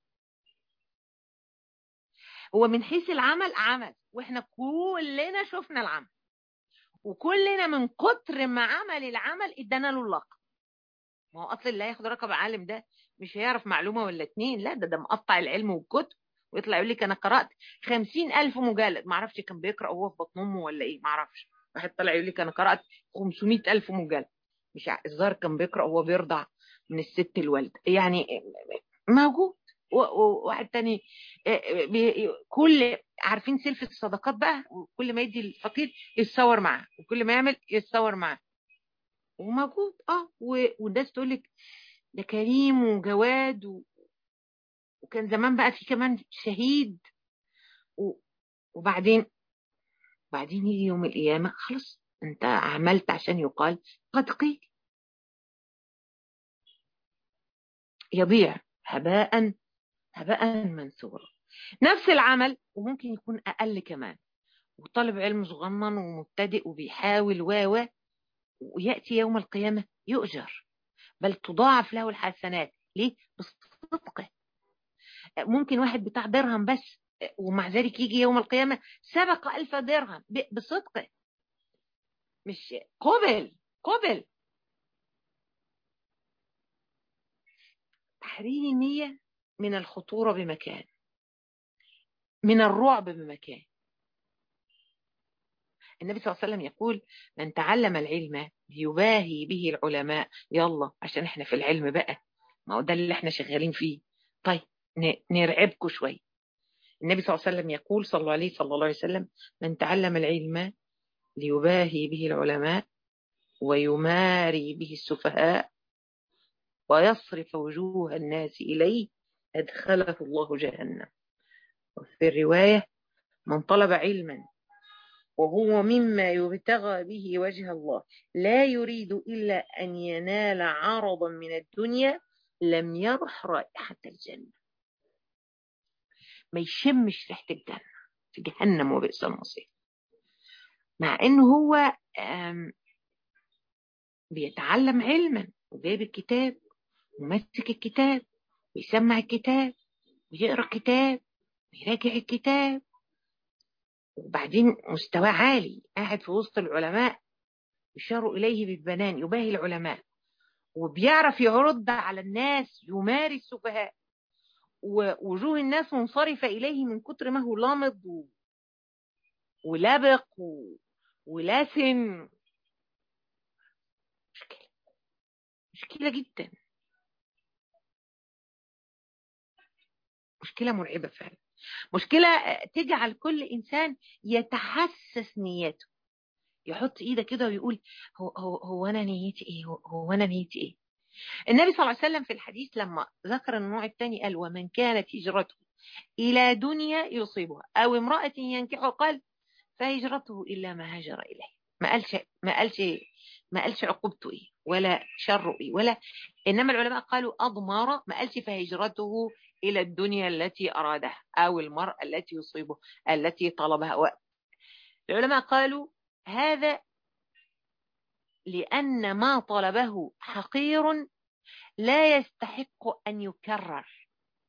هو من حيث العمل عمل، واحنا كلنا شفنا العمل، وكلنا من كتر ما عمل العمل ادانا له اللقب. ما هو اصلا اللي هياخد رقم عالم ده مش هيعرف معلومه ولا اتنين، لا ده ده مقطع العلم والكتب، ويطلع يقول لك انا قرات خمسين الف مجلد. ما اعرفش كان بيقرا وهو في بطن امه ولا ايه، ما اعرفش. واحد طلع يقول لك انا قرات خمسمائة الف مجلد، مش الظاهر كان بيقرا وهو بيرضع من الست الوالده يعني، موجود. وواحد تاني كل عارفين سلف الصدقات بقى، وكل ما يدي الفقير يتصور معاه، وكل ما يعمل يتصور معاه، وموجود. اه والناس تقول لك ده كريم وجواد و... وكان زمان بقى في كمان شهيد و... وبعدين بعدين يجي يوم القيامة خلاص انت عملت عشان يقال قد قيل، يضيع هباء هباء منثورا. نفس العمل وممكن يكون أقل كمان، وطالب علم صغنن ومبتدئ وبيحاول و ويأتي يوم القيامة يؤجر، بل تضاعف له الحسنات. ليه؟ بصدقه. ممكن واحد بتاع درهم بس ومع ذلك يجي يوم القيامة سبق ألف درهم بصدقه، مش قبل قبل تحرير النية من الخطورة بمكان، من الرعب بمكان. النبي صلى الله عليه وسلم يقول: من تعلم العلم ليباهي به العلماء. يلا عشان احنا في العلم بقى، ما هو ده اللي احنا شغالين فيه. طيب نرعبكم شوية. النبي صلى الله عليه وسلم يقول صلى الله عليه صلى الله عليه وسلم: من تعلم العلم ليباهي به العلماء ويماري به السفهاء ويصرف وجوه الناس إليه أدخله الله جهنم. وفي الرواية: من طلب علما وهو مما يبتغى به وجه الله لا يريد إلا أن ينال عرضا من الدنيا لم يرح رائحة الجنة. ما يشمش ريحة الجنة، في جهنم وبئس المصير. مع إنه هو بيتعلم علما وجايب الكتاب ومسك الكتاب ويسمع الكتاب ويقرأ الكتاب ويراجع الكتاب، وبعدين مستوى عالي، قاعد في وسط العلماء يشاروا إليه بالبنان، يباهي العلماء، وبيعرف يرد على الناس، يماري السفهاء، ووجوه الناس منصرفة إليه من كتر ما هو لامض ولبق ولاسن. مشكلة مشكلة جدا، مشكلة مرعبة فعلا، مشكلة تجعل كل إنسان يتحسس نيته، يحط إيده كده ويقول: هو, هو, هو أنا نيتي إيه؟ هو, هو أنا نيتي إيه؟ النبي صلى الله عليه وسلم في الحديث لما ذكر النوع الثاني قال: ومن كانت هجرته إلى دنيا يصيبها أو امرأة ينكحها قال فهجرته إلا ما هاجر إليه. ما قالش ما قالش ما قالش عقوبته إيه ولا شره إيه ولا، إنما العلماء قالوا أضمار، ما قالش فهجرته إلى الدنيا التي أرادها أو المرأة التي يصيبها التي طلبها. وقت العلماء قالوا هذا لأن ما طلبه حقير لا يستحق أن يكرر،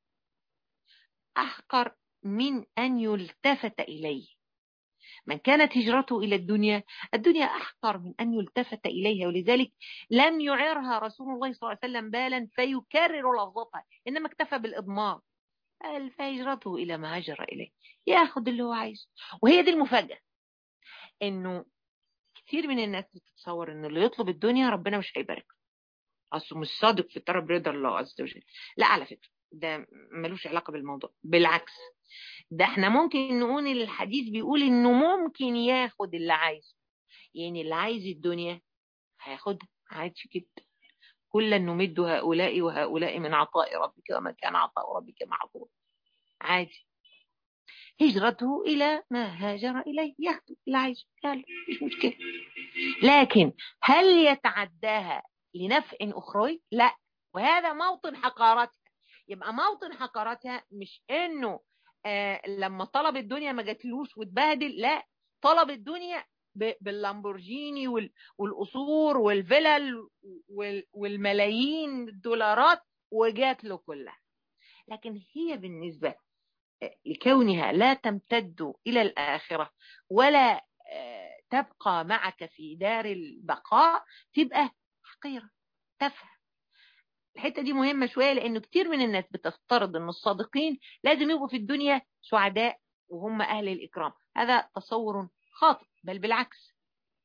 أحقر من أن يلتفت إليه. من كانت هجرته إلى الدنيا، الدنيا أحقر من أن يلتفت إليها، ولذلك لم يعرها رسول الله صلى الله عليه وسلم بالا فيكرر لفظتها، إنما اكتفى بالإضمار، قال فهجرته إلى ما هاجر إليه، ياخد اللي هو عايزه. وهي دي المفاجأة، إنه كثير من الناس بتتصور إنه اللي يطلب الدنيا ربنا مش هيبارك، أصله مش صادق في طلب رضا الله عز وجل. لا، على فكرة ده ملوش علاقة بالموضوع، بالعكس، ده احنا ممكن نقول الحديث بيقول انه ممكن ياخد اللي عايزه، يعني اللي عايز الدنيا هياخدها عادي جدا. كلا نمد هؤلاء وهؤلاء من عطاء ربك وما كان عطاء ربك معذورا، عادي. هجرته الى ما هاجر اليه، ياخد اللي عايزه، يلا مش مشكله. لكن هل يتعداها لنفع اخروي؟ لا، وهذا موطن حقارتها. يبقى موطن حقارتها مش انه آه لما طلب الدنيا ما جاتلوش واتبهدل، لا، طلب الدنيا باللامبورجيني والقصور والفلل والملايين الدولارات وجات له كلها، لكن هي بالنسبة لكونها لا تمتد إلى الآخرة ولا آه تبقى معك في دار البقاء، تبقى حقيرة تافهة. الحتة دي مهمة شوية، لأنه كتير من الناس بتفترض أن الصادقين لازم يبقوا في الدنيا سعداء وهم أهل الإكرام. هذا تصور خاطئ، بل بالعكس،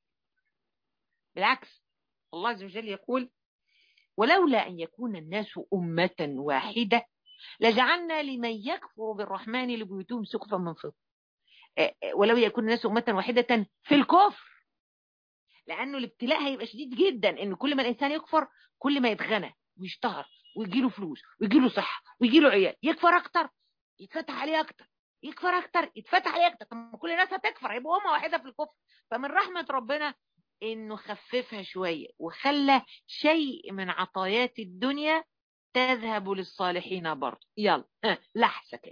بالعكس. الله عز وجل يقول: ولولا أن يكون الناس أمة واحدة لجعلنا لمن يكفر بالرحمن لبيوتهم سقفا من فضة. ولو يكون الناس أمة واحدة في الكفر، لأنه الابتلاء هيبقى شديد جدا، إن كل ما الإنسان يكفر كل ما يتغنى ويشتهر ويجيله فلوس ويجيله صحة ويجيله عيال، يكفر أكتر يتفتح عليه أكتر، يكفر أكتر يتفتح عليه أكتر. طب كل الناس هتكفر، يبقى أمة واحدة في الكفر. فمن رحمة ربنا إنه خففها شوية وخلى شيء من عطايات الدنيا تذهب للصالحين برضه. يلا لحظة كده،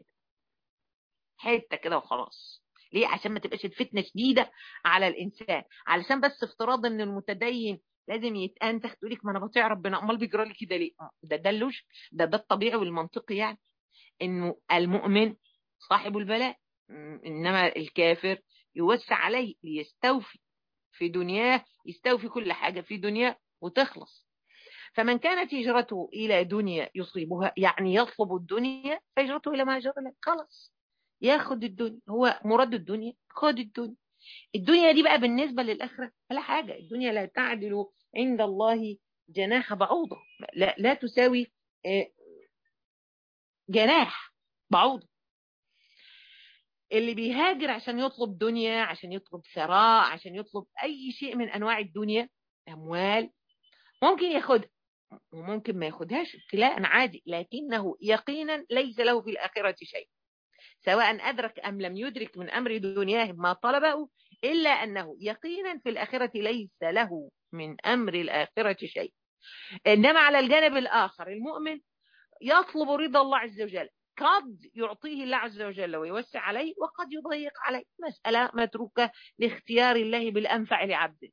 حتة كده وخلاص. ليه؟ عشان ما تبقاش الفتنة شديدة على الإنسان، علشان بس افتراض إن المتدين لازم يتأنتخ تقولك ما أنا بطيع ربنا، أمال بيجرى لي كده ليه؟ ده ده اللوش ده ده الطبيعي والمنطقي، يعني إنه المؤمن صاحب البلاء، إنما الكافر يوسع عليه ليستوفي في دنياه، يستوفي كل حاجة في دنياه وتخلص. فمن كانت هجرته إلى دنيا يصيبها، يعني يطلب الدنيا، فهجرته إلى ما هاجر إليه. خلاص ياخد الدنيا، هو مراد الدنيا، خد الدنيا. الدنيا دي بقى بالنسبة للآخرة ولا حاجة. الدنيا لا تعدل عند الله جناح بعوضة، لا, لا تساوي جناح بعوضة. اللي بيهاجر عشان يطلب دنيا، عشان يطلب ثراء، عشان يطلب أي شيء من أنواع الدنيا، أموال، ممكن ياخدها وممكن ما ياخدهاش ابتلاء عادي، لكنه يقينا ليس له في الآخرة شيء، سواء أدرك أم لم يدرك من أمر دنياه ما طلبه، إلا أنه يقينا في الآخرة ليس له من أمر الآخرة شيء. إنما على الجانب الآخر المؤمن يطلب رضا الله عز وجل، قد يعطيه الله عز وجل ويوسع عليه، وقد يضيق عليه، مسألة متروكة لاختيار الله بالأنفع لعبده.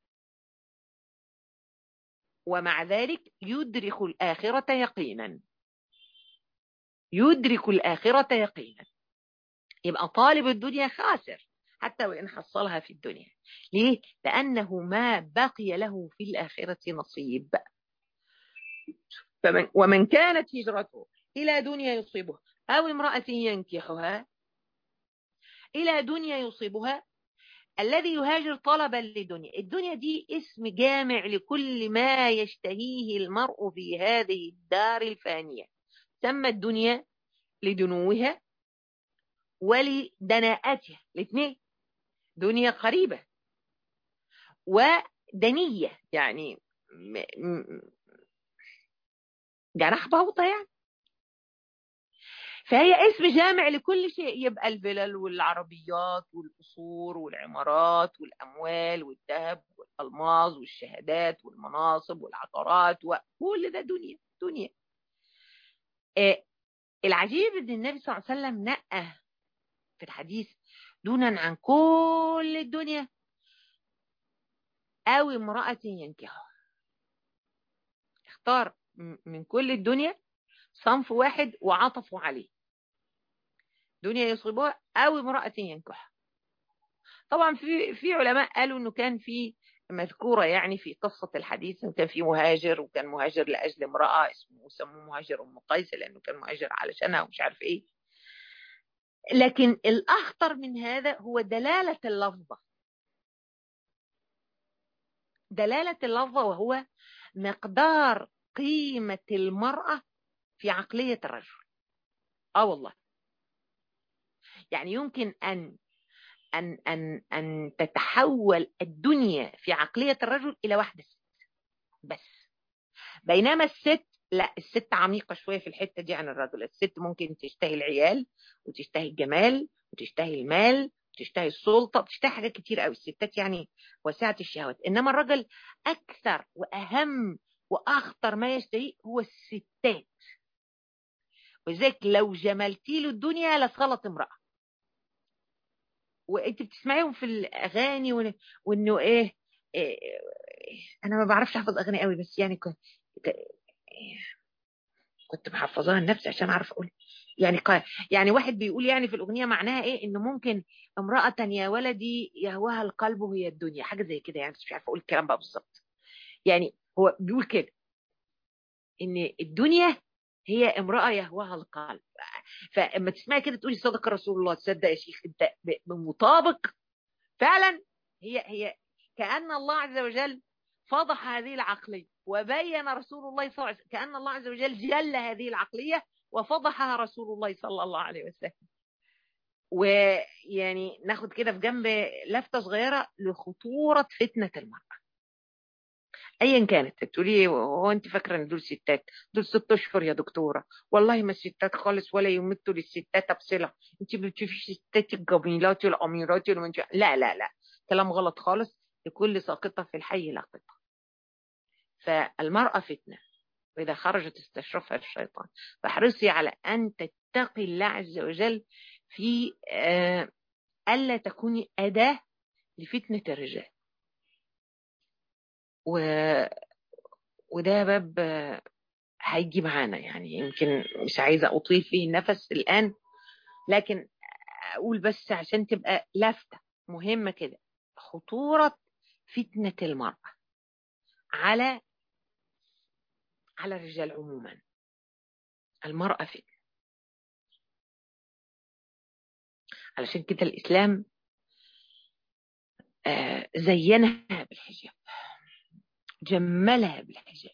ومع ذلك يدرك الآخرة يقينا، يدرك الآخرة يقينا. يبقى طالب الدنيا خاسر حتى وإن حصلها في الدنيا. ليه؟ لأنه ما بقي له في الآخرة نصيب. فمن ومن كانت هجرته إلى دنيا يصيبها أو امرأة ينكحها، إلى دنيا يصيبها، الذي يهاجر طلبا لدنيا. الدنيا دي اسم جامع لكل ما يشتهيه المرء في هذه الدار الفانية. سمى الدنيا لدنوها ولدناءتها، الاثنين، دنيا قريبة ودنية يعني جناح بعوضة يعني. فهي اسم جامع لكل شيء، يبقى الفلل والعربيات والقصور والعمارات والأموال والذهب والألماظ والشهادات والمناصب والعقارات، وكل ده دنيا دنيا. آه العجيب ان النبي صلى الله عليه وسلم نقى في الحديث دونا عن كل الدنيا أو امرأة ينكحها. اختار من كل الدنيا صنف واحد وعطفوا عليه، دنيا يصيبها أو امرأة ينكحها. طبعا في في علماء قالوا انه كان في مذكورة يعني في قصة الحديث، انه كان في مهاجر، وكان مهاجر لأجل امرأة اسمه سموه مهاجر أم قيس لأنه كان مهاجر علشانها ومش عارف ايه. لكن الأخطر من هذا هو دلالة اللفظة، دلالة اللفظة، وهو مقدار قيمة المرأة في عقلية الرجل. اه والله، يعني يمكن أن أن أن أن تتحول الدنيا في عقلية الرجل إلى واحدة ست بس، بينما الست لا، الست عميقة شوية في الحتة دي عن الرجل. الست ممكن تشتهي العيال وتشتهي الجمال وتشتهي المال وتشتهي السلطة، بتشتهي حاجات كتير قوي الستات يعني، واسعة الشهوات. إنما الرجل أكثر وأهم وأخطر ما يشتهي هو الستات، وذلك لو جملتي له الدنيا لصلت امرأة. وانت بتسمعيهم في الاغاني و... وانه إيه... ايه انا ما بعرفش احفظ اغاني قوي، بس يعني كنت كنت محفظاها لنفسي عشان اعرف اقول يعني ق... يعني واحد بيقول يعني في الاغنيه معناها ايه، انه ممكن امراه يا ولدي يهواها القلب وهي الدنيا، حاجه زي كده يعني، مش عارفه اقول الكلام بقى بالظبط. يعني هو بيقول كده ان الدنيا هي امراه يهواها القلب. فاما تسمعي كده تقولي صدق رسول الله، تصدق يا شيخ انت بمطابق فعلا. هي هي كأن الله عز وجل فضح هذه العقلية وبين رسول الله صلى الله عليه وسلم، كأن الله عز وجل جل هذه العقلية وفضحها رسول الله صلى الله عليه وسلم. ويعني ناخد كده في جنب لفتة صغيرة لخطورة فتنة المرأة ايا كانت. تقولي هو انت فاكره ان دول ستات؟ دول ست اشهر يا دكتوره، والله ما الستات خالص ولا يمتوا للستات بصله. انت بتشوفي الستات الجميلات والاميرات والمنج... لا لا لا، كلام غلط خالص. لكل ساقطه في الحي لاقطه. فالمراه فتنه، واذا خرجت استشرفها الشيطان. فاحرصي على ان تتقي الله عز وجل في آه الا تكوني اداه لفتنه الرجال. و وده باب هيجي معانا يعني، يمكن مش عايزة أطيل فيه النفس الآن، لكن أقول بس عشان تبقى لافتة مهمة كده، خطورة فتنة المرأة على على الرجال عموما. المرأة فتنة، علشان كده الإسلام آه زينها بالحجاب، جملها بالحجاب،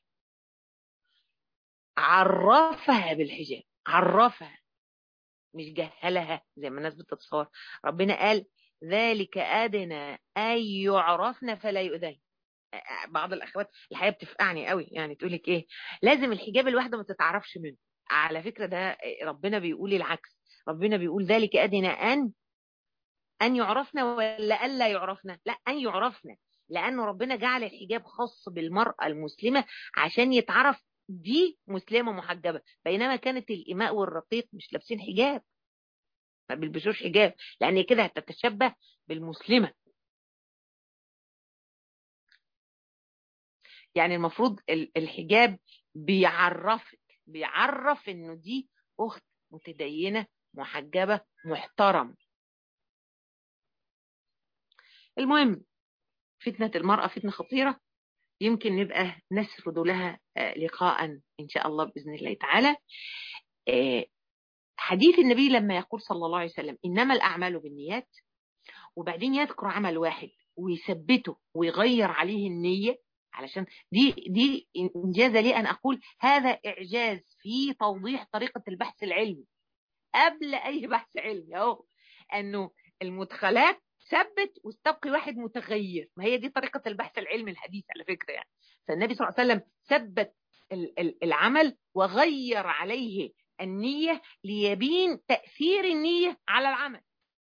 عرفها بالحجاب، عرفها مش جهلها زي ما الناس بتتصور. ربنا قال ذلك أدنى أن يعرفن فلا يؤذين. بعض الأخوات الحقيقة بتفقعني قوي، يعني تقولك إيه لازم الحجاب الواحدة ما تتعرفش منه. على فكرة ده ربنا بيقول العكس، ربنا بيقول ذلك أدنى أن أن يعرفنا ولا ألا يعرفنا؟ لا، أن يعرفنا، لأنه ربنا جعل الحجاب خاص بالمرأة المسلمة عشان يتعرف دي مسلمة محجبة، بينما كانت الإماء والرقيق مش لابسين حجاب، ما بيلبسوش حجاب، لأن كده هتتشبه بالمسلمة. يعني المفروض الحجاب بيعرفك، بيعرف إنه دي أخت متدينة محجبة محترم. المهم، فتنة المرأة فتنة خطيرة، يمكن نبقى نسرد لها لقاء إن شاء الله بإذن الله تعالى. حديث النبي لما يقول صلى الله عليه وسلم إنما الأعمال بالنيات، وبعدين يذكر عمل واحد ويثبته ويغير عليه النية، علشان دي دي إنجاز لي أن أقول هذا إعجاز في توضيح طريقة البحث العلمي قبل أي بحث علمي، أهو أنه المدخلات ثبت واستبقي واحد متغير، ما هي دي طريقة البحث العلمي الحديث على فكرة يعني. فالنبي صلى الله عليه وسلم ثبت العمل وغير عليه النية ليبين تأثير النية على العمل،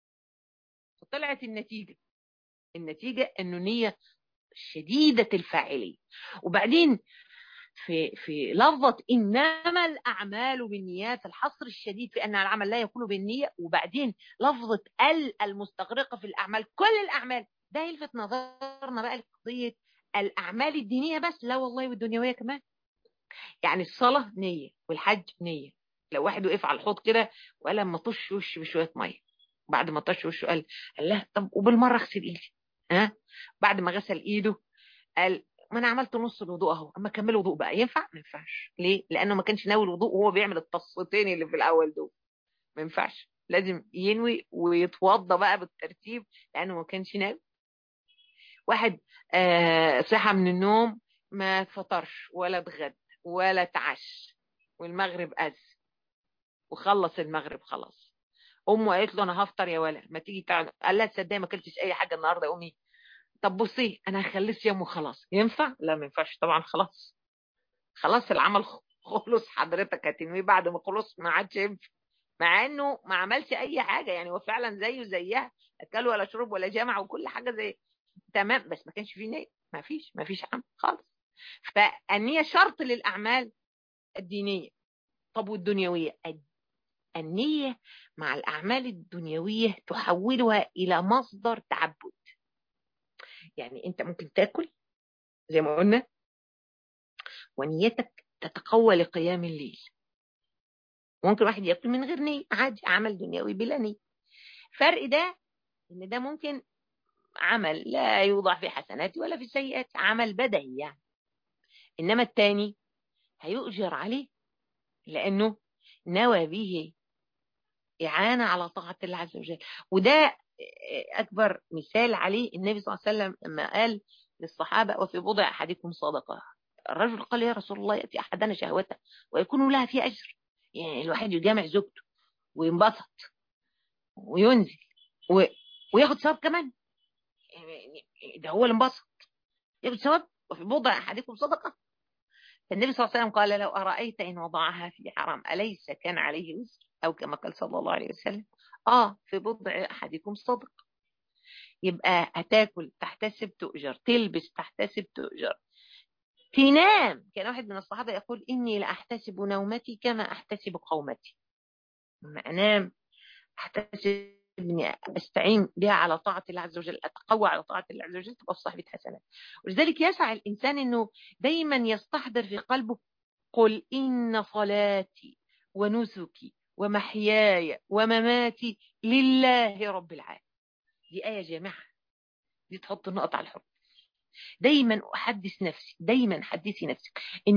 وطلعت النتيجة النتيجة أنه نية شديدة الفاعلية. وبعدين في في لفظة إنما الأعمال بالنيات الحصر الشديد في أن العمل لا يكون بالنية، وبعدين لفظة ال المستغرقة في الأعمال كل الأعمال. ده يلفت نظرنا بقى لقضية الأعمال الدينية بس، لا والله والدنيوية كمان. يعني الصلاة نية والحج نية. لو واحد وقف على الحوض كده وقال لما طش وش بشوية مية، بعد ما طش وشه قال الله طب وبالمرة اغسل ايدي، ها بعد ما غسل ايده قال ما انا عملت نص الوضوء اهو، اما اكمل وضوء بقى ينفع؟ ما ينفعش. ليه؟ لانه ما كانش ناوي الوضوء وهو بيعمل التصفيتين اللي في الاول دول، ما ينفعش، لازم ينوي ويتوضى بقى بالترتيب لانه ما كانش ناوي. واحد آه صحى من النوم ما فطرش ولا اتغدى ولا تعش والمغرب أذن وخلص المغرب خلاص، امه قالت له انا هفطر يا ولا ما تيجي تعال، قال لها تصدقي ما اكلتش اي حاجه النهارده يا امي، طب بصي انا هخليه صيام وخلاص، ينفع؟ لا ما ينفعش طبعا، خلاص خلاص العمل خلص، حضرتك هتنوي بعد ما خلص، ما عادش ينفع، مع انه ما عملش اي حاجه، يعني هو فعلا زيه زيها، اكل ولا شرب ولا جامع وكل حاجه زي تمام، بس ما كانش فيه نيه، ما فيش ما فيش عمل خالص. فالنيه شرط للاعمال الدينيه. طب والدنيويه؟ النيه مع الاعمال الدنيويه تحولها الى مصدر تعبد. يعني انت ممكن تاكل زي ما قلنا ونيتك تتقوى لقيام الليل، ممكن واحد ياكل من غير نيه عادي، عمل دنيوي بلا نيه. فرق ده ان ده ممكن عمل لا يوضع في حسنات ولا في سيئات، عمل بدني يعني، انما التاني هيؤجر عليه لانه نوى به إعانة على طاعة الله عز وجل. وده أكبر مثال عليه النبي صلى الله عليه وسلم لما قال للصحابة وفي بضع أحدكم صدقة. الرجل قال يا رسول الله يأتي أحدنا شهوته ويكون لها في أجر، يعني الواحد يجامع زوجته وينبسط وينزل و... وياخد ثواب كمان، ده هو اللي انبسط ياخد ثواب وفي بضع أحدكم صدقة. فالنبي صلى الله عليه وسلم قال لو أرأيت إن وضعها في حرام أليس كان عليه وزر، أو كما قال صلى الله عليه وسلم آه في بضع أحدكم صدق. يبقى هتاكل تحتسب تؤجر، تلبس تحتسب تؤجر، تنام. كان واحد من الصحابة يقول إني لأحتسب نومتي كما أحتسب قومتي، لما أنام أحتسب إني أستعين بها على طاعة الله عز وجل، أتقوى على طاعة الله عز وجل، تبقى صاحبة حسنات. ولذلك يسعى الإنسان إنه دايما يستحضر في قلبه قل إن صلاتي ونسكي ومحياي ومماتي لله رب العالمين. دي آية جامعة، دي تحط النقط على الحروف. دايما أحدث نفسي، دايما حدثي نفسك إن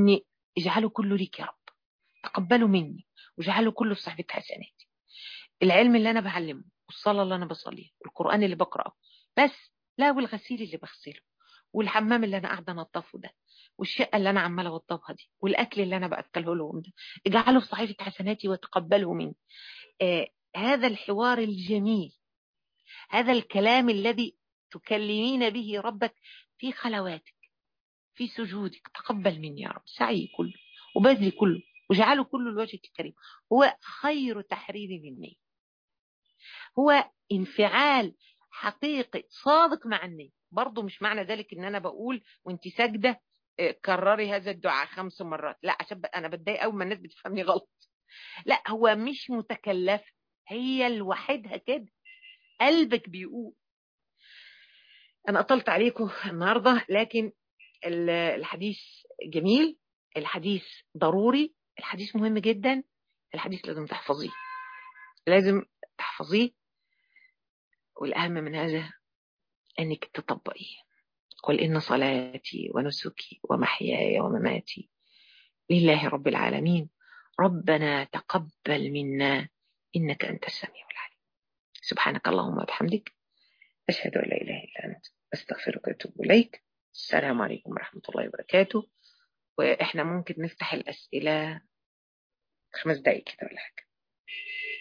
اجعله كله ليك يا رب، تقبله مني واجعله كله في صحبة حسناتي. العلم اللي أنا بعلمه، والصلاة اللي أنا بصليها، والقرآن اللي بقرأه، بس لا، والغسيل اللي بغسله، والحمام اللي أنا قاعدة أنضفه ده، والشقة اللي أنا عمالة أوضبها دي، والأكل اللي أنا بأكله لهم ده، اجعله في صحيفة حسناتي وتقبله مني. آه هذا الحوار الجميل، هذا الكلام الذي تكلمين به ربك في خلواتك، في سجودك، تقبل مني يا رب سعي كله وبذلي كله واجعله كله لوجهك الكريم، هو خير تحرير مني، هو انفعال حقيقي صادق مع النية. برضو مش معنى ذلك ان انا بقول وانت ساجدة كرري هذا الدعاء خمس مرات، لا، عشان انا بتضايق قوي ما الناس بتفهمني غلط. لا، هو مش متكلف، هي لوحدها كده قلبك بيقول. انا اطلت عليكم النهاردة، لكن الحديث جميل، الحديث ضروري، الحديث مهم جدا، الحديث لازم تحفظيه، لازم تحفظيه، والأهم من هذا أنك تطبقيه. قل إن صلاتي ونسكي ومحياي ومماتي لله رب العالمين، ربنا تقبل منا إنك أنت السميع العليم. سبحانك اللهم وبحمدك، أشهد أن لا إله إلا أنت، أستغفرك وأتوب إليك. السلام عليكم ورحمة الله وبركاته. وإحنا ممكن نفتح الأسئلة خمس دقايق كده ولا حاجة.